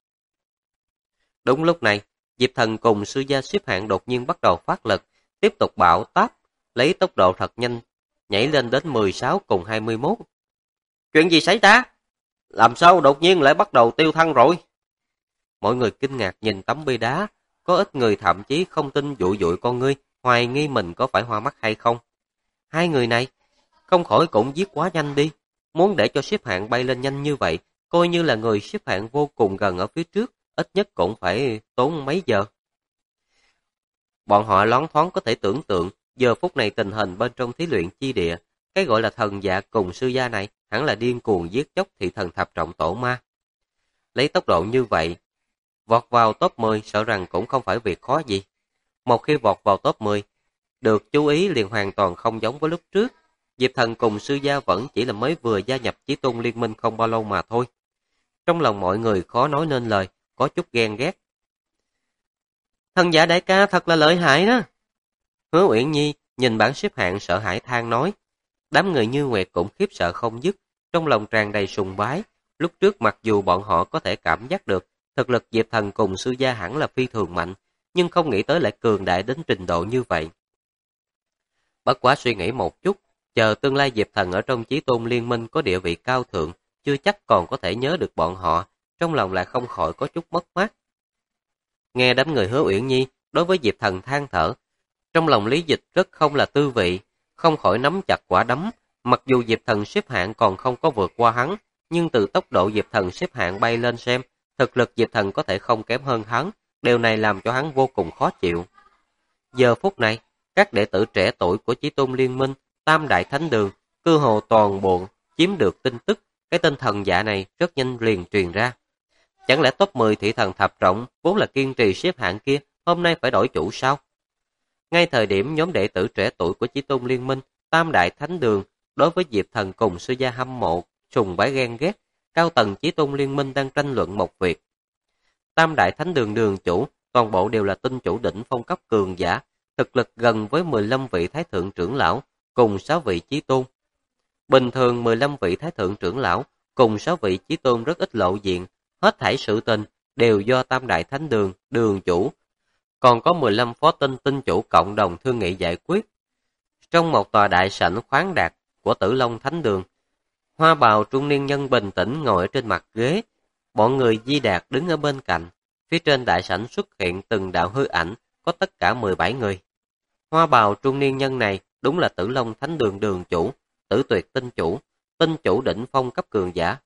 Đúng lúc này, Diệp Thần cùng sư gia xếp hạng đột nhiên bắt đầu phát lực, tiếp tục bạo táp, lấy tốc độ thật nhanh, nhảy lên đến 16 cùng 21. Chuyện gì xảy ra? Làm sao đột nhiên lại bắt đầu tiêu thăng rồi? Mọi người kinh ngạc nhìn tấm bia đá, có ít người thậm chí không tin dụi dụi con ngươi, hoài nghi mình có phải hoa mắt hay không. Hai người này, không khỏi cũng giết quá nhanh đi, muốn để cho xếp hạng bay lên nhanh như vậy, coi như là người xếp hạng vô cùng gần ở phía trước, ít nhất cũng phải tốn mấy giờ. Bọn họ loáng thoáng có thể tưởng tượng, giờ phút này tình hình bên trong thí luyện chi địa, cái gọi là thần dạ cùng sư gia này, hẳn là điên cuồng giết chóc thị thần thập trọng tổ ma. Lấy tốc độ như vậy, vọt vào top 10 sợ rằng cũng không phải việc khó gì. Một khi vọt vào top 10, được chú ý liền hoàn toàn không giống với lúc trước. Diệp Thần cùng sư gia vẫn chỉ là mới vừa gia nhập Chí Tôn Liên Minh không bao lâu mà thôi. Trong lòng mọi người khó nói nên lời, có chút ghen ghét. Thần giả đại ca thật là lợi hại đó. Hứa Uyển Nhi nhìn bảng xếp hạng sợ hãi than nói. Đám người Như Nguyệt cũng khiếp sợ không dứt, trong lòng tràn đầy sùng bái. Lúc trước mặc dù bọn họ có thể cảm giác được thực lực Diệp Thần cùng sư gia hẳn là phi thường mạnh, nhưng không nghĩ tới lại cường đại đến trình độ như vậy. Bất quá suy nghĩ một chút, chờ tương lai Diệp Thần ở trong Chí Tôn Liên Minh có địa vị cao thượng, chưa chắc còn có thể nhớ được bọn họ, trong lòng lại không khỏi có chút mất mát. Nghe đám người Hứa Uyển Nhi đối với Diệp Thần than thở, trong lòng Lý Dịch rất không là tư vị, không khỏi nắm chặt quả đấm. Mặc dù Diệp Thần xếp hạng còn không có vượt qua hắn, nhưng từ tốc độ Diệp Thần xếp hạng bay lên xem, thực lực Diệp Thần có thể không kém hơn hắn, điều này làm cho hắn vô cùng khó chịu. Giờ phút này, các đệ tử trẻ tuổi của Chí Tôn Liên Minh, Tam Đại Thánh Đường, cơ hồ toàn bộ chiếm được tin tức, cái tên thần dạ này rất nhanh liền truyền ra. Chẳng lẽ top 10 thị thần thập trọng vốn là kiên trì xếp hạng kia, hôm nay phải đổi chủ sao? Ngay thời điểm nhóm đệ tử trẻ tuổi của Chí Tôn Liên Minh, Tam Đại Thánh Đường đối với Diệp Thần cùng sư gia hâm mộ, sùng bái ghen ghét, cao tầng Chí Tôn Liên Minh đang tranh luận một việc. Tam Đại Thánh Đường đường chủ, toàn bộ đều là tinh chủ đỉnh phong cấp cường giả, thực lực gần với 15 vị Thái Thượng trưởng lão, cùng 6 vị Chí Tôn. Bình thường 15 vị Thái Thượng trưởng lão, cùng 6 vị Chí Tôn rất ít lộ diện, hết thảy sự tình đều do Tam Đại Thánh Đường, đường chủ, còn có 15 phó tinh chủ cộng đồng thương nghị giải quyết. Trong một tòa đại sảnh khoáng đạt của Tử Long Thánh Đường, hoa bào trung niên nhân bình tĩnh ngồi ở trên mặt ghế, bọn người Di Đạt đứng ở bên cạnh. Phía trên đại sảnh xuất hiện từng đạo hư ảnh, có tất cả 17 người. Hoa bào trung niên nhân này đúng là Tử Long Thánh Đường đường chủ, Tử Tuyệt tinh chủ đỉnh phong cấp cường giả.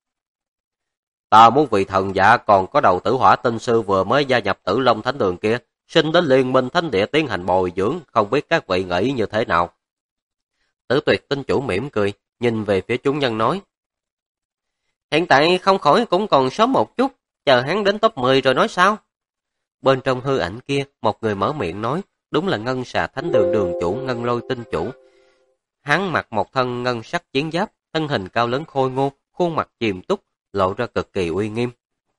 Ta muốn vị thần giả còn có đầu Tử Hỏa tinh sư vừa mới gia nhập Tử Long Thánh Đường kia, xin đến Liên Minh Thánh Địa tiến hành bồi dưỡng, không biết các vị nghĩ như thế nào. Tử Tuyệt tinh chủ mỉm cười, nhìn về phía chúng nhân nói. Hiện tại không khỏi cũng còn sớm một chút, chờ hắn đến top 10 rồi nói sao? Bên trong hư ảnh kia, một người mở miệng nói, đúng là Ngân Xà Thánh Đường đường chủ Ngân Lôi tinh chủ. Hắn mặc một thân ngân sắc chiến giáp, thân hình cao lớn khôi ngô, khuôn mặt chìm túc, lộ ra cực kỳ uy nghiêm.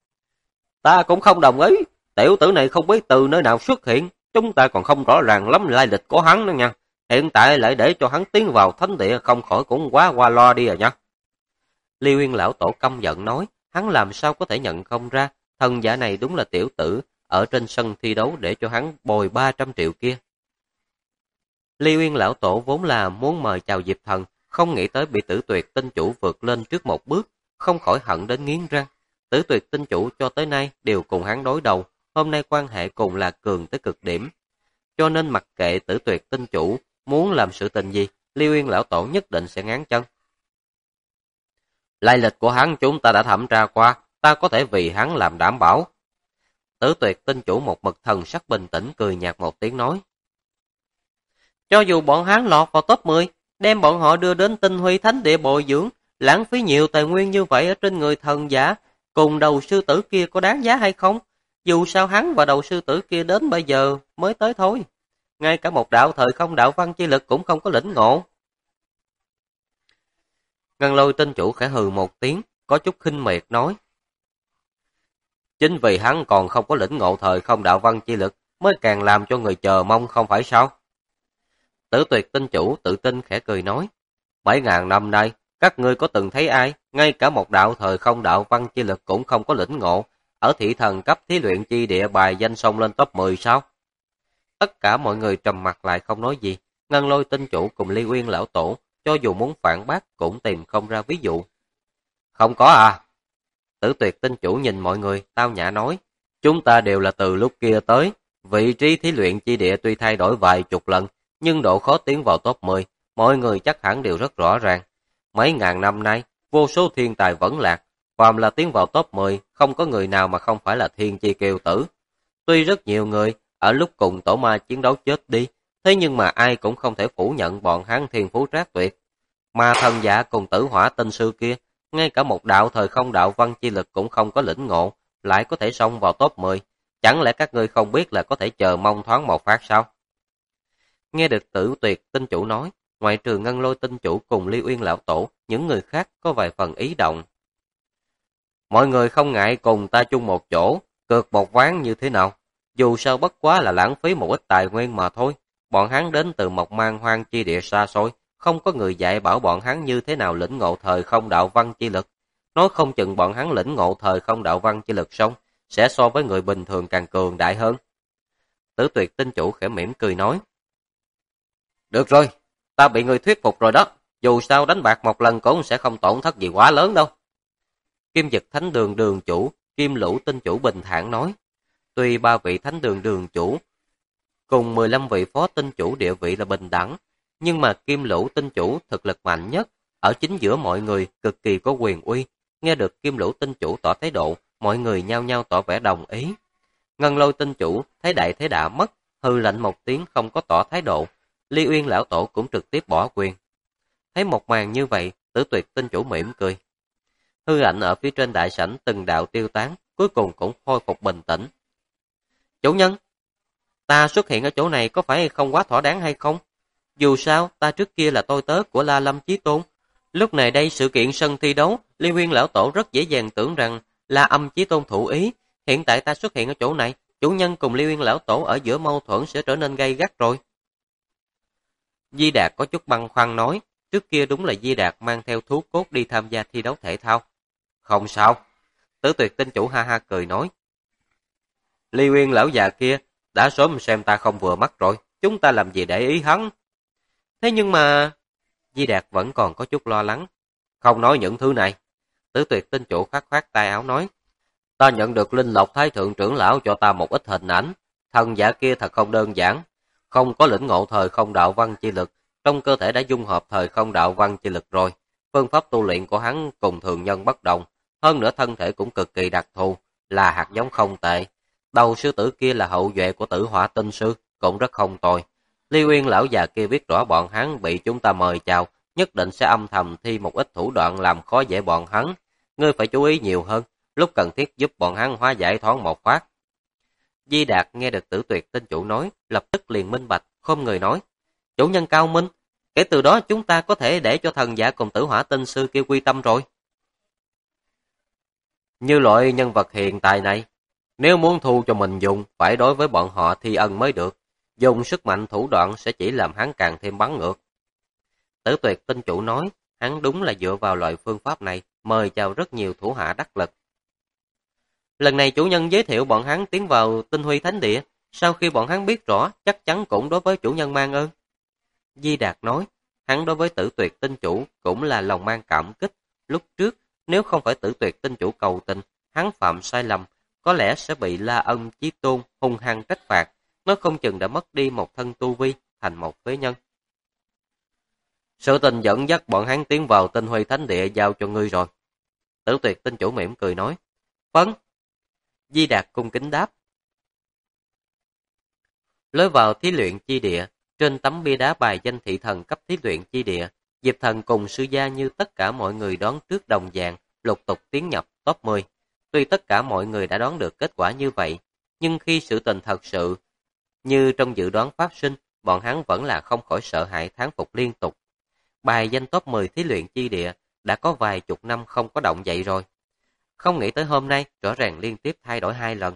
Ta cũng không đồng ý, tiểu tử này không biết từ nơi nào xuất hiện, chúng ta còn không rõ ràng lắm lai lịch của hắn nữa nha. Hiện tại lại để cho hắn tiến vào thánh địa không khỏi cũng quá qua lo đi rồi nha. Ly Uyên lão tổ căm giận nói, hắn làm sao có thể nhận không ra, thần giả này đúng là tiểu tử, ở trên sân thi đấu để cho hắn bồi 300 triệu kia. Ly Uyên lão tổ vốn là muốn mời chào Diệp Thần, không nghĩ tới bị Tử Tuyệt tinh chủ vượt lên trước một bước, không khỏi hận đến nghiến răng. Tử Tuyệt tinh chủ cho tới nay đều cùng hắn đối đầu, hôm nay quan hệ cùng là cường tới cực điểm. Cho nên mặc kệ Tử Tuyệt tinh chủ muốn làm sự tình gì, Ly Uyên lão tổ nhất định sẽ ngáng chân. Lai lịch của hắn chúng ta đã thẩm tra qua, ta có thể vì hắn làm đảm bảo. Tử Tuyệt tinh chủ một mực thần sắc bình tĩnh cười nhạt một tiếng nói. Cho dù bọn hắn lọt vào top 10, đem bọn họ đưa đến Tinh Huy Thánh Địa bồi dưỡng, lãng phí nhiều tài nguyên như vậy ở trên người thần giả, cùng đầu sư tử kia có đáng giá hay không? Dù sao hắn và đầu sư tử kia đến bây giờ mới tới thôi. Ngay cả một đạo thời không đạo văn chi lực cũng không có lĩnh ngộ. Ngân Lôi tinh chủ khẽ hừ một tiếng, có chút khinh miệt nói. Chính vì hắn còn không có lĩnh ngộ thời không đạo văn chi lực, mới càng làm cho người chờ mong không phải sao? Tử Tuyệt tinh chủ tự tin khẽ cười nói. 7.000 năm nay, các ngươi có từng thấy ai, ngay cả một đạo thời không đạo văn chi lực cũng không có lĩnh ngộ, ở thị thần cấp thí luyện chi địa bài danh xông lên top 10 sao? Tất cả mọi người trầm mặt lại không nói gì, Ngân Lôi tinh chủ cùng Ly Uyên lão tổ, cho dù muốn phản bác cũng tìm không ra ví dụ. Không có à? Tử Tuyệt tinh chủ nhìn mọi người, tao nhã nói, chúng ta đều là từ lúc kia tới, vị trí thí luyện chi địa tuy thay đổi vài chục lần, nhưng độ khó tiến vào top 10, mọi người chắc hẳn đều rất rõ ràng. Mấy ngàn năm nay, vô số thiên tài vẫn lạc, phàm là tiến vào top 10, không có người nào mà không phải là thiên chi kiêu tử. Tuy rất nhiều người, ở lúc cùng tổ ma chiến đấu chết đi, thế nhưng mà ai cũng không thể phủ nhận bọn hắn thiên phú trác tuyệt. Mà thần giả cùng Tử Hỏa tinh sư kia, ngay cả một đạo thời không đạo văn chi lực cũng không có lĩnh ngộ, lại có thể xông vào top 10. Chẳng lẽ các ngươi không biết là có thể chờ mong thoáng một phát sao? Nghe được Tử Tuyệt tinh chủ nói, ngoại trừ Ngân Lôi tinh chủ cùng Ly Uyên lão tổ, những người khác có vài phần ý động. Mọi người không ngại cùng ta chung một chỗ, cược một ván như thế nào? Dù sao bất quá là lãng phí một ít tài nguyên mà thôi. Bọn hắn đến từ một man hoang chi địa xa xôi, không có người dạy bảo bọn hắn như thế nào lĩnh ngộ thời không đạo văn chi lực. Nói không chừng bọn hắn lĩnh ngộ thời không đạo văn chi lực xong, sẽ so với người bình thường càng cường đại hơn. Tử Tuyệt tinh chủ khẽ mỉm cười nói. Được rồi, ta bị người thuyết phục rồi đó. Dù sao đánh bạc một lần cũng sẽ không tổn thất gì quá lớn đâu. Kim Dực Thánh Đường đường chủ, Kim Lũ tinh chủ bình thản nói. Tuy ba vị Thánh Đường đường chủ cùng 15 vị phó tinh chủ địa vị là bình đẳng, nhưng mà Kim Lũ tinh chủ thực lực mạnh nhất, ở chính giữa mọi người cực kỳ có quyền uy. Nghe được Kim Lũ tinh chủ tỏ thái độ, mọi người nhao nhao tỏ vẻ đồng ý. Ngân Lôi tinh chủ thấy đại thế đã mất, hư lạnh một tiếng không có tỏ thái độ. Ly Uyên lão tổ cũng trực tiếp bỏ quyền. Thấy một màn như vậy, Tử Tuyệt tinh chủ mỉm cười. Hư ảnh ở phía trên đại sảnh từng đạo tiêu tán, cuối cùng cũng khôi phục bình tĩnh. Chủ nhân, ta xuất hiện ở chỗ này có phải không quá thỏa đáng hay không? Dù sao, ta trước kia là tôi tớ của La Lâm Chí Tôn. Lúc này đây sự kiện sân thi đấu, Ly Uyên lão tổ rất dễ dàng tưởng rằng La Âm Chí Tôn thủ ý. Hiện tại ta xuất hiện ở chỗ này, chủ nhân cùng Ly Uyên lão tổ ở giữa mâu thuẫn sẽ trở nên gay gắt rồi. Di Đạt có chút băn khoăn nói, trước kia đúng là Di Đạt mang theo thú cốt đi tham gia thi đấu thể thao. Không sao. Tử Tuyệt tinh chủ ha ha cười nói. Ly Uyên lão già kia đã sớm xem ta không vừa mắt rồi, chúng ta làm gì để ý hắn. Thế nhưng mà... Di Đạt vẫn còn có chút lo lắng. Không nói những thứ này. Tử Tuyệt tinh chủ khoát khoát tay áo nói. Ta nhận được Linh Lộc Thái Thượng trưởng lão cho ta một ít hình ảnh. Thần giả kia thật không đơn giản. Không có lĩnh ngộ thời không đạo văn chi lực, trong cơ thể đã dung hợp thời không đạo văn chi lực rồi. Phương pháp tu luyện của hắn cùng thường nhân bất đồng, hơn nữa thân thể cũng cực kỳ đặc thù, là hạt giống không tệ. Đầu sư tử kia là hậu duệ của Tử Hỏa tinh sư, cũng rất không tồi. Ly Uyên lão già kia biết rõ bọn hắn bị chúng ta mời chào, nhất định sẽ âm thầm thi một ít thủ đoạn làm khó dễ bọn hắn. Ngươi phải chú ý nhiều hơn, lúc cần thiết giúp bọn hắn hóa giải thoáng một phát. Di Đạt nghe được Tử Tuyệt tinh chủ nói, lập tức liền minh bạch, không người nói. Chủ nhân cao minh, kể từ đó chúng ta có thể để cho thần giả cùng Tử Hỏa tinh sư kia quy tâm rồi. Như loại nhân vật hiện tại này, nếu muốn thu cho mình dùng, phải đối với bọn họ thi ân mới được. Dùng sức mạnh thủ đoạn sẽ chỉ làm hắn càng thêm bắn ngược. Tử Tuyệt tinh chủ nói, hắn đúng là dựa vào loại phương pháp này, mời chào rất nhiều thủ hạ đắc lực. Lần này chủ nhân giới thiệu bọn hắn tiến vào Tinh Huy Thánh Địa, sau khi bọn hắn biết rõ, chắc chắn cũng đối với chủ nhân mang ơn. Di Đạt nói, hắn đối với Tử Tuyệt tinh chủ cũng là lòng mang cảm kích. Lúc trước, nếu không phải Tử Tuyệt tinh chủ cầu tình, hắn phạm sai lầm, có lẽ sẽ bị La Ân Chí Tôn hung hăng trách phạt, nó không chừng đã mất đi một thân tu vi, thành một phế nhân. Sự tình dẫn dắt bọn hắn tiến vào Tinh Huy Thánh Địa giao cho ngươi rồi. Tử Tuyệt tinh chủ mỉm cười nói, vâng. Di Đạt cung kính đáp. Lối vào thí luyện chi địa, trên tấm bia đá bài danh thị thần cấp thí luyện chi địa, Diệp Thần cùng sư gia như tất cả mọi người đoán trước đồng dạng, lục tục tiến nhập top 10. Tuy tất cả mọi người đã đoán được kết quả như vậy, nhưng khi sự tình thật sự như trong dự đoán phát sinh, bọn hắn vẫn là không khỏi sợ hãi thán phục liên tục. Bài danh top 10 thí luyện chi địa đã có vài chục năm không có động dậy rồi. Không nghĩ tới hôm nay, rõ ràng liên tiếp thay đổi 2 lần.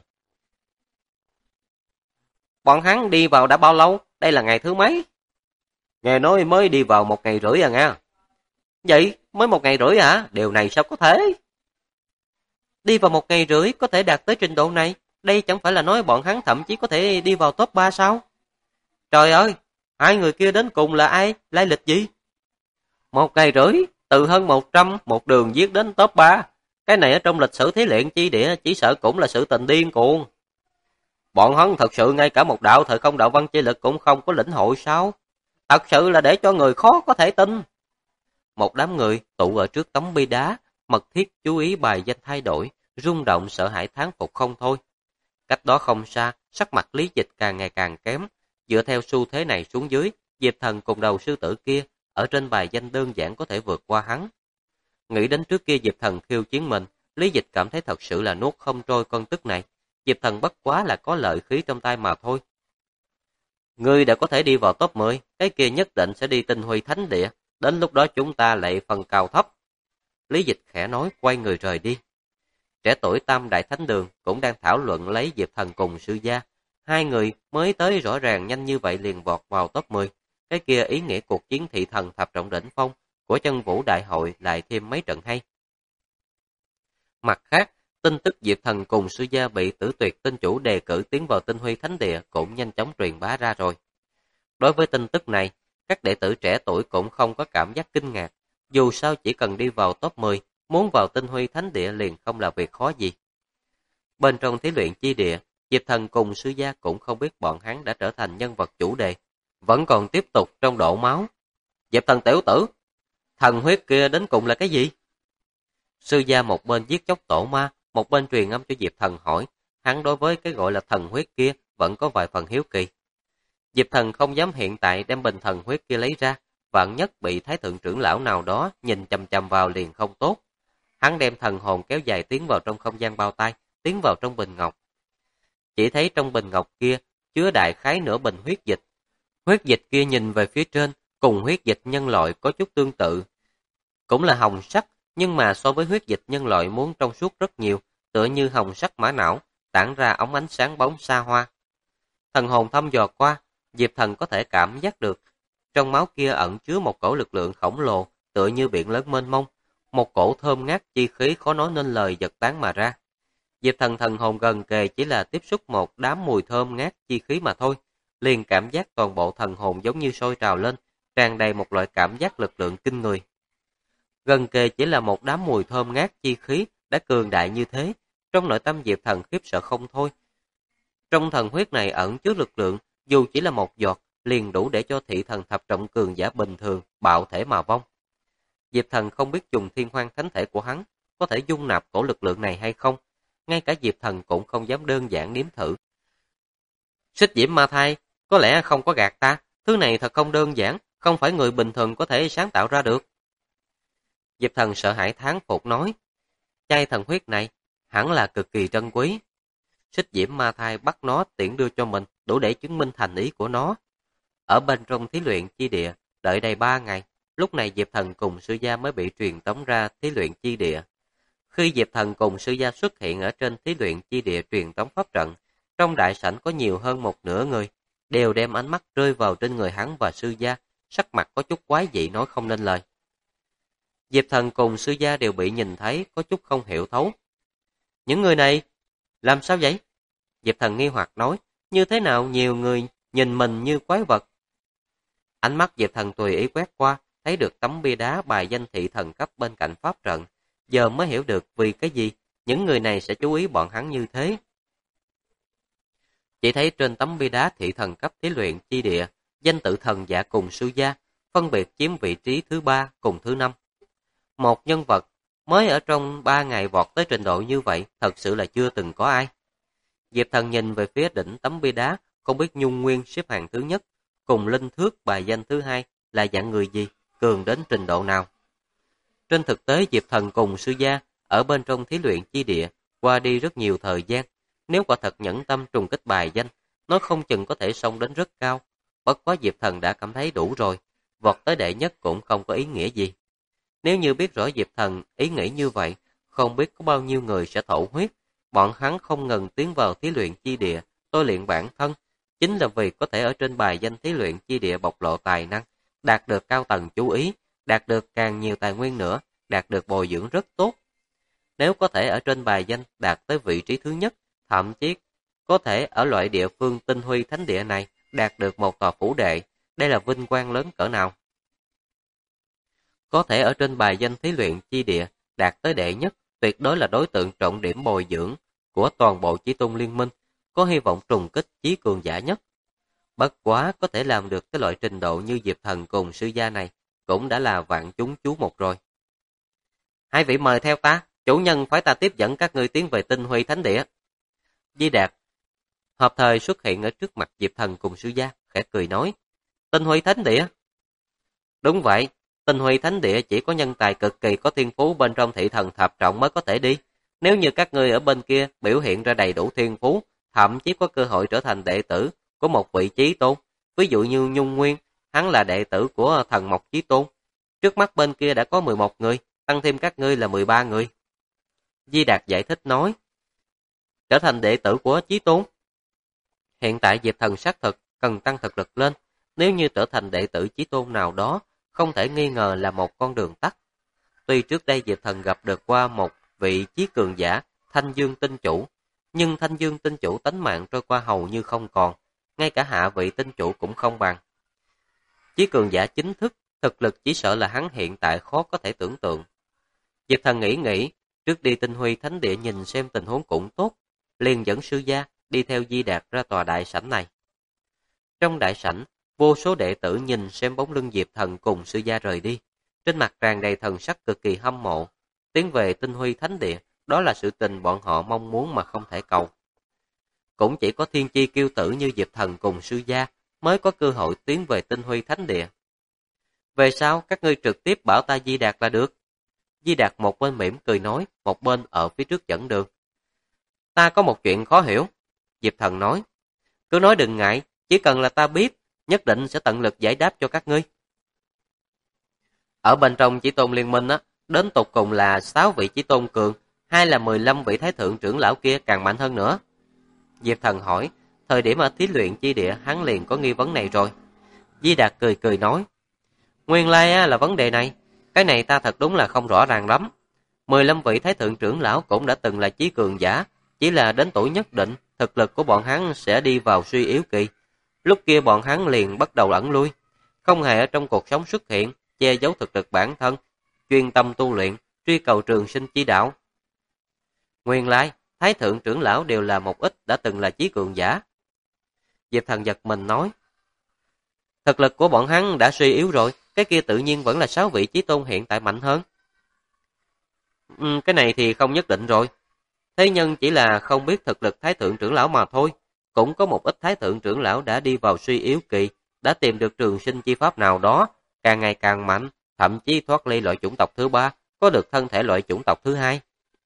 Bọn hắn đi vào đã bao lâu? Đây là ngày thứ mấy? Nghe nói mới đi vào 1 ngày rưỡi à nghe. Vậy, mới 1 ngày rưỡi hả? Điều này sao có thể? Đi vào 1 ngày rưỡi có thể đạt tới trình độ này? Đây chẳng phải là nói bọn hắn thậm chí có thể đi vào top 3 sao? Trời ơi, 2 người kia đến cùng là ai? Lai lịch gì? 1 ngày rưỡi, từ hơn 100 một đường giết đến top 3. Cái này ở trong lịch sử thí luyện chi địa chỉ sợ cũng là sự tình điên cuồng. Bọn hắn thật sự ngay cả một đạo thời không đạo văn chi lực cũng không có lĩnh hội sao? Thật sự là để cho người khó có thể tin. Một đám người tụ ở trước tấm bia đá, mật thiết chú ý bài danh thay đổi, rung động sợ hãi thán phục không thôi. Cách đó không xa, sắc mặt Lý Dịch càng ngày càng kém. Dựa theo xu thế này xuống dưới, Diệp Thần cùng đầu sư tử kia, ở trên bài danh đơn giản có thể vượt qua hắn. Nghĩ đến trước kia Diệp Thần khiêu chiến mình, Lý Dịch cảm thấy thật sự là nuốt không trôi con tức này. Diệp Thần bất quá là có lợi khí trong tay mà thôi. Ngươi đã có thể đi vào top 10, cái kia nhất định sẽ đi Tinh Huy Thánh Địa, đến lúc đó chúng ta lại phần cao thấp. Lý Dịch khẽ nói quay người rời đi. Trẻ tuổi Tam Đại Thánh Đường cũng đang thảo luận lấy Diệp Thần cùng sư gia. 2 người mới tới rõ ràng nhanh như vậy liền vọt vào top 10. Cái kia ý nghĩa cuộc chiến thị thần thập trọng đỉnh phong của Chân Vũ Đại Hội lại thêm mấy trận hay. Mặt khác, Tin tức Diệp Thần cùng Sư Gia bị Tử Tuyệt Tinh Chủ đề cử tiến vào Tinh Huy Thánh Địa cũng nhanh chóng truyền bá ra rồi. Đối với tin tức này, các đệ tử trẻ tuổi cũng không có cảm giác kinh ngạc. Dù sao chỉ cần đi vào top 10, muốn vào Tinh Huy Thánh Địa liền không là việc khó gì. Bên trong thí luyện chi địa, Diệp Thần cùng Sư Gia cũng không biết bọn hắn đã trở thành nhân vật chủ đề, vẫn còn tiếp tục trong đổ máu. Diệp Thần tiểu tử, thần huyết kia đến cùng là cái gì? Sư Gia một bên giết chóc tổ ma, một bên truyền âm cho Diệp Thần hỏi, hắn đối với cái gọi là thần huyết kia vẫn có vài phần hiếu kỳ. Diệp Thần không dám hiện tại đem bình thần huyết kia lấy ra, vạn nhất bị Thái Thượng trưởng lão nào đó nhìn chằm chằm vào liền không tốt. Hắn đem thần hồn kéo dài tiến vào trong không gian bao tay, tiến vào trong bình ngọc. Chỉ thấy trong bình ngọc kia chứa đại khái nửa bình huyết dịch. Huyết dịch kia nhìn về phía trên, cùng huyết dịch nhân loại có chút tương tự. Cũng là hồng sắc, nhưng mà so với huyết dịch nhân loại muốn trong suốt rất nhiều, tựa như hồng sắc mã não, tản ra ống ánh sáng bóng xa hoa. Thần hồn thăm dò qua, Diệp Thần có thể cảm giác được, trong máu kia ẩn chứa một cổ lực lượng khổng lồ, tựa như biển lớn mênh mông, một cổ thơm ngát chi khí khó nói nên lời giật tán mà ra. Diệp Thần thần hồn gần kề chỉ là tiếp xúc một đám mùi thơm ngát chi khí mà thôi, liền cảm giác toàn bộ thần hồn giống như sôi trào lên, tràn đầy một loại cảm giác lực lượng kinh người. Gần kề chỉ là một đám mùi thơm ngát chi khí đã cường đại như thế, trong nội tâm Diệp Thần khiếp sợ không thôi. Trong thần huyết này ẩn chứa lực lượng, dù chỉ là một giọt, liền đủ để cho thị thần thập trọng cường giả bình thường bạo thể mà vong. Diệp Thần không biết dùng thiên hoang thánh thể của hắn có thể dung nạp cổ lực lượng này hay không, ngay cả Diệp Thần cũng không dám đơn giản nếm thử. Xích diễm ma thai, có lẽ không có gạt ta, thứ này thật không đơn giản, không phải người bình thường có thể sáng tạo ra được. Diệp Thần sợ hãi thán phục nói, chai thần huyết này hẳn là cực kỳ trân quý. Xích diễm ma thai bắt nó tiễn đưa cho mình, đủ để chứng minh thành ý của nó. Ở bên trong thí luyện chi địa, đợi đầy 3 ngày, lúc này Diệp Thần cùng Sư Gia mới bị truyền tống ra thí luyện chi địa. Khi Diệp Thần cùng Sư Gia xuất hiện ở trên thí luyện chi địa truyền tống pháp trận, trong đại sảnh có nhiều hơn một nửa người, đều đem ánh mắt rơi vào trên người hắn và Sư Gia, sắc mặt có chút quái dị nói không nên lời. Diệp Thần cùng Sư Gia đều bị nhìn thấy, có chút không hiểu thấu. Những người này, làm sao vậy? Diệp Thần nghi hoặc nói, như thế nào nhiều người nhìn mình như quái vật? Ánh mắt Diệp Thần tùy ý quét qua, thấy được tấm bia đá bài danh thị thần cấp bên cạnh pháp trận, giờ mới hiểu được vì cái gì những người này sẽ chú ý bọn hắn như thế. Chỉ thấy trên tấm bia đá thị thần cấp thí luyện chi địa, danh tự thần giả cùng Sư Gia, phân biệt chiếm vị trí thứ 3 cùng thứ 5. Một nhân vật mới ở trong 3 ngày vọt tới trình độ như vậy, thật sự là chưa từng có ai. Diệp Thần nhìn về phía đỉnh tấm bia đá, không biết Nhung Nguyên xếp hạng thứ nhất, cùng Linh Thước bài danh thứ 2 là dạng người gì, cường đến trình độ nào. Trên thực tế Diệp Thần cùng Sư Gia ở bên trong thí luyện chi địa qua đi rất nhiều thời gian, nếu quả thật nhẫn tâm trùng kích bài danh, nó không chừng có thể xông đến rất cao. Bất quá Diệp Thần đã cảm thấy đủ rồi, vọt tới đệ nhất cũng không có ý nghĩa gì. Nếu như biết rõ Diệp Thần ý nghĩ như vậy, không biết có bao nhiêu người sẽ thổ huyết. Bọn hắn không ngừng tiến vào thí luyện chi địa, tôi luyện bản thân, chính là vì có thể ở trên bài danh thí luyện chi địa bộc lộ tài năng, đạt được cao tầng chú ý, đạt được càng nhiều tài nguyên nữa, đạt được bồi dưỡng rất tốt. Nếu có thể ở trên bài danh đạt tới vị trí thứ nhất, thậm chí có thể ở loại địa phương Tinh Huy Thánh Địa này đạt được một tòa phủ đệ, đây là vinh quang lớn cỡ nào. Có thể ở trên bài danh thí luyện chi địa đạt tới đệ nhất, tuyệt đối là đối tượng trọng điểm bồi dưỡng của toàn bộ Chí Tôn Liên Minh, có hy vọng trùng kích chí cường giả nhất. Bất quá có thể làm được cái loại trình độ như Diệp Thần cùng Sư Gia này, cũng đã là vạn chúng chú một rồi. Hai vị mời theo ta, chủ nhân phải ta tiếp dẫn các ngươi tiến về Tinh Huy Thánh Địa. Di Đạt hợp thời xuất hiện ở trước mặt Diệp Thần cùng Sư Gia, khẽ cười nói, Tinh Huy Thánh Địa? Đúng vậy, Tinh Huy Thánh Địa chỉ có nhân tài cực kỳ có thiên phú bên trong thị thần thập trọng mới có thể đi. Nếu như các ngươi ở bên kia biểu hiện ra đầy đủ thiên phú, thậm chí có cơ hội trở thành đệ tử của một vị Chí Tôn, ví dụ như Nhung Nguyên, hắn là đệ tử của thần Mộc Chí Tôn. Trước mắt bên kia đã có 11 người, tăng thêm các ngươi là 13 người. Di Đạt giải thích nói, trở thành đệ tử của Chí Tôn. Hiện tại Diệp Thần xác thực cần tăng thực lực lên, nếu như trở thành đệ tử Chí Tôn nào đó, không thể nghi ngờ là một con đường tắt. Tuy trước đây Diệp Thần gặp được qua một vị chí cường giả, Thanh Dương tinh chủ, nhưng Thanh Dương tinh chủ tánh mạng trôi qua hầu như không còn, ngay cả hạ vị tinh chủ cũng không bằng. Chí cường giả chính thức, thực lực chỉ sợ là hắn hiện tại khó có thể tưởng tượng. Diệp Thần nghĩ, trước đi Tinh Huy Thánh Địa nhìn xem tình huống cũng tốt, liền dẫn sư gia đi theo Di Đạt ra tòa đại sảnh này. Trong đại sảnh, vô số đệ tử nhìn xem bóng lưng Diệp Thần cùng sư gia rời đi, trên mặt tràn đầy thần sắc cực kỳ hâm mộ. Tiến về Tinh Huy Thánh Địa, đó là sự tình bọn họ mong muốn mà không thể cầu. Cũng chỉ có thiên chi kiêu tử như Diệp Thần cùng sư gia mới có cơ hội tiến về Tinh Huy Thánh Địa. Về sau, các ngươi trực tiếp bảo ta Di Đạt là được. Di Đạt một bên mỉm cười nói, một bên ở phía trước dẫn đường. Ta có một chuyện khó hiểu. Diệp Thần nói, cứ nói đừng ngại, chỉ cần là ta biết, nhất định sẽ tận lực giải đáp cho các ngươi. Ở bên trong Chí Tôn Liên Minh á, đến tột cùng là 6 vị Chí Tôn cường, hay là 15 vị Thái Thượng trưởng lão kia càng mạnh hơn nữa? Diệp Thần hỏi, thời điểm ở thí luyện chi địa hắn liền có nghi vấn này rồi. Di Đạt cười nói, nguyên lai là vấn đề này, cái này ta thật đúng là không rõ ràng lắm. 15 vị Thái Thượng trưởng lão cũng đã từng là chí cường giả, chỉ là đến tuổi nhất định, thực lực của bọn hắn sẽ đi vào suy yếu kỳ. Lúc kia bọn hắn liền bắt đầu ẩn lui, không hề ở trong cuộc sống xuất hiện, che giấu thực lực bản thân, chuyên tâm tu luyện, truy cầu trường sinh chi đạo. Nguyên lai, Thái Thượng trưởng lão đều là một ít đã từng là chí cường giả. Diệp Thần giật mình nói, thực lực của bọn hắn đã suy yếu rồi, cái kia tự nhiên vẫn là 6 vị chí tôn hiện tại mạnh hơn. Cái này thì không nhất định rồi. Thế nhân chỉ là không biết thực lực Thái Thượng trưởng lão mà thôi. Cũng có một ít Thái Thượng trưởng lão đã đi vào suy yếu kỳ, đã tìm được trường sinh chi pháp nào đó, càng ngày càng mạnh, thậm chí thoát ly loại chủng tộc thứ 3, có được thân thể loại chủng tộc thứ 2.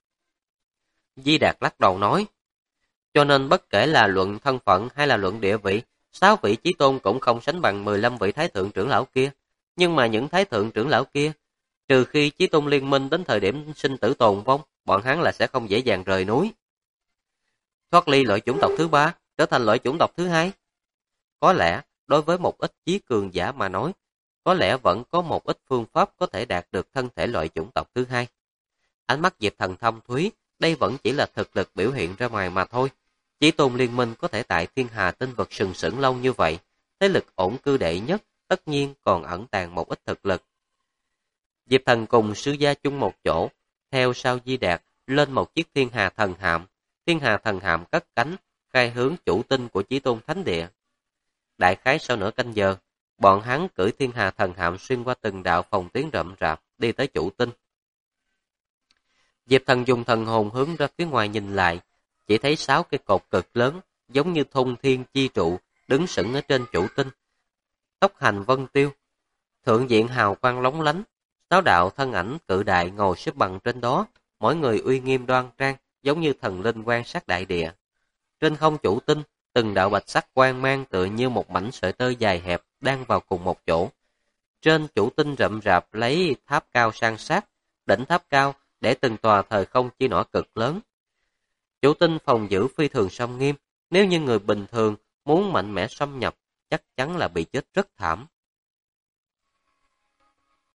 Di Đạt lắc đầu nói, cho nên bất kể là luận thân phận hay là luận địa vị, 6 vị chí tôn cũng không sánh bằng 15 vị Thái Thượng trưởng lão kia. Nhưng mà những Thái Thượng trưởng lão kia, trừ khi Chí Tôn Liên Minh đến thời điểm sinh tử tồn vong, bọn hắn là sẽ không dễ dàng rời núi. Thoát ly loại chủng tộc thứ 3, trở thành loại chủng tộc thứ 2. Có lẽ, đối với một ít chí cường giả mà nói, có lẽ vẫn có một ít phương pháp có thể đạt được thân thể loại chủng tộc thứ 2. Ánh mắt Diệp Thần thâm thúy, đây vẫn chỉ là thực lực biểu hiện ra ngoài mà thôi. Chí Tôn Liên Minh có thể tại Thiên Hà tinh vực sừng sững lâu như vậy, thế lực ổn cư đệ nhất, tất nhiên còn ẩn tàng một ít thực lực. Diệp Thần cùng sư gia chung một chỗ, theo sau Di Đạt lên một chiếc Thiên Hà thần hạm. Thiên Hà thần hạm cất cánh, khai hướng chủ tinh của Chí Tôn Thánh Địa. Đại khái sau nửa canh giờ, bọn hắn cưỡi Thiên Hà thần hạm xuyên qua từng đạo phòng tuyến rậm rạp, đi tới chủ tinh. Diệp Thần dùng thần hồn hướng ra phía ngoài nhìn lại, chỉ thấy 6 cây cột cực lớn, giống như thôn thiên chi trụ, đứng sững ở trên chủ tinh. Tốc hành vân tiêu, thượng diện hào quang lóng lánh, 6 đạo thân ảnh cự đại ngồi xếp bằng trên đó, mỗi người uy nghiêm đoan trang, giống như thần linh quan sát đại địa. Trên không chủ tinh, từng đạo bạch sắc quang mang tựa như một mảnh sợi tơ dài hẹp đang vào cùng một chỗ. Trên chủ tinh rậm rạp lấy tháp cao san sát, đỉnh tháp cao để từng tòa thời không chia nỏ cực lớn. Chủ tinh phòng giữ phi thường sông nghiêm, nếu như người bình thường muốn mạnh mẽ xâm nhập, chắc chắn là bị chết rất thảm.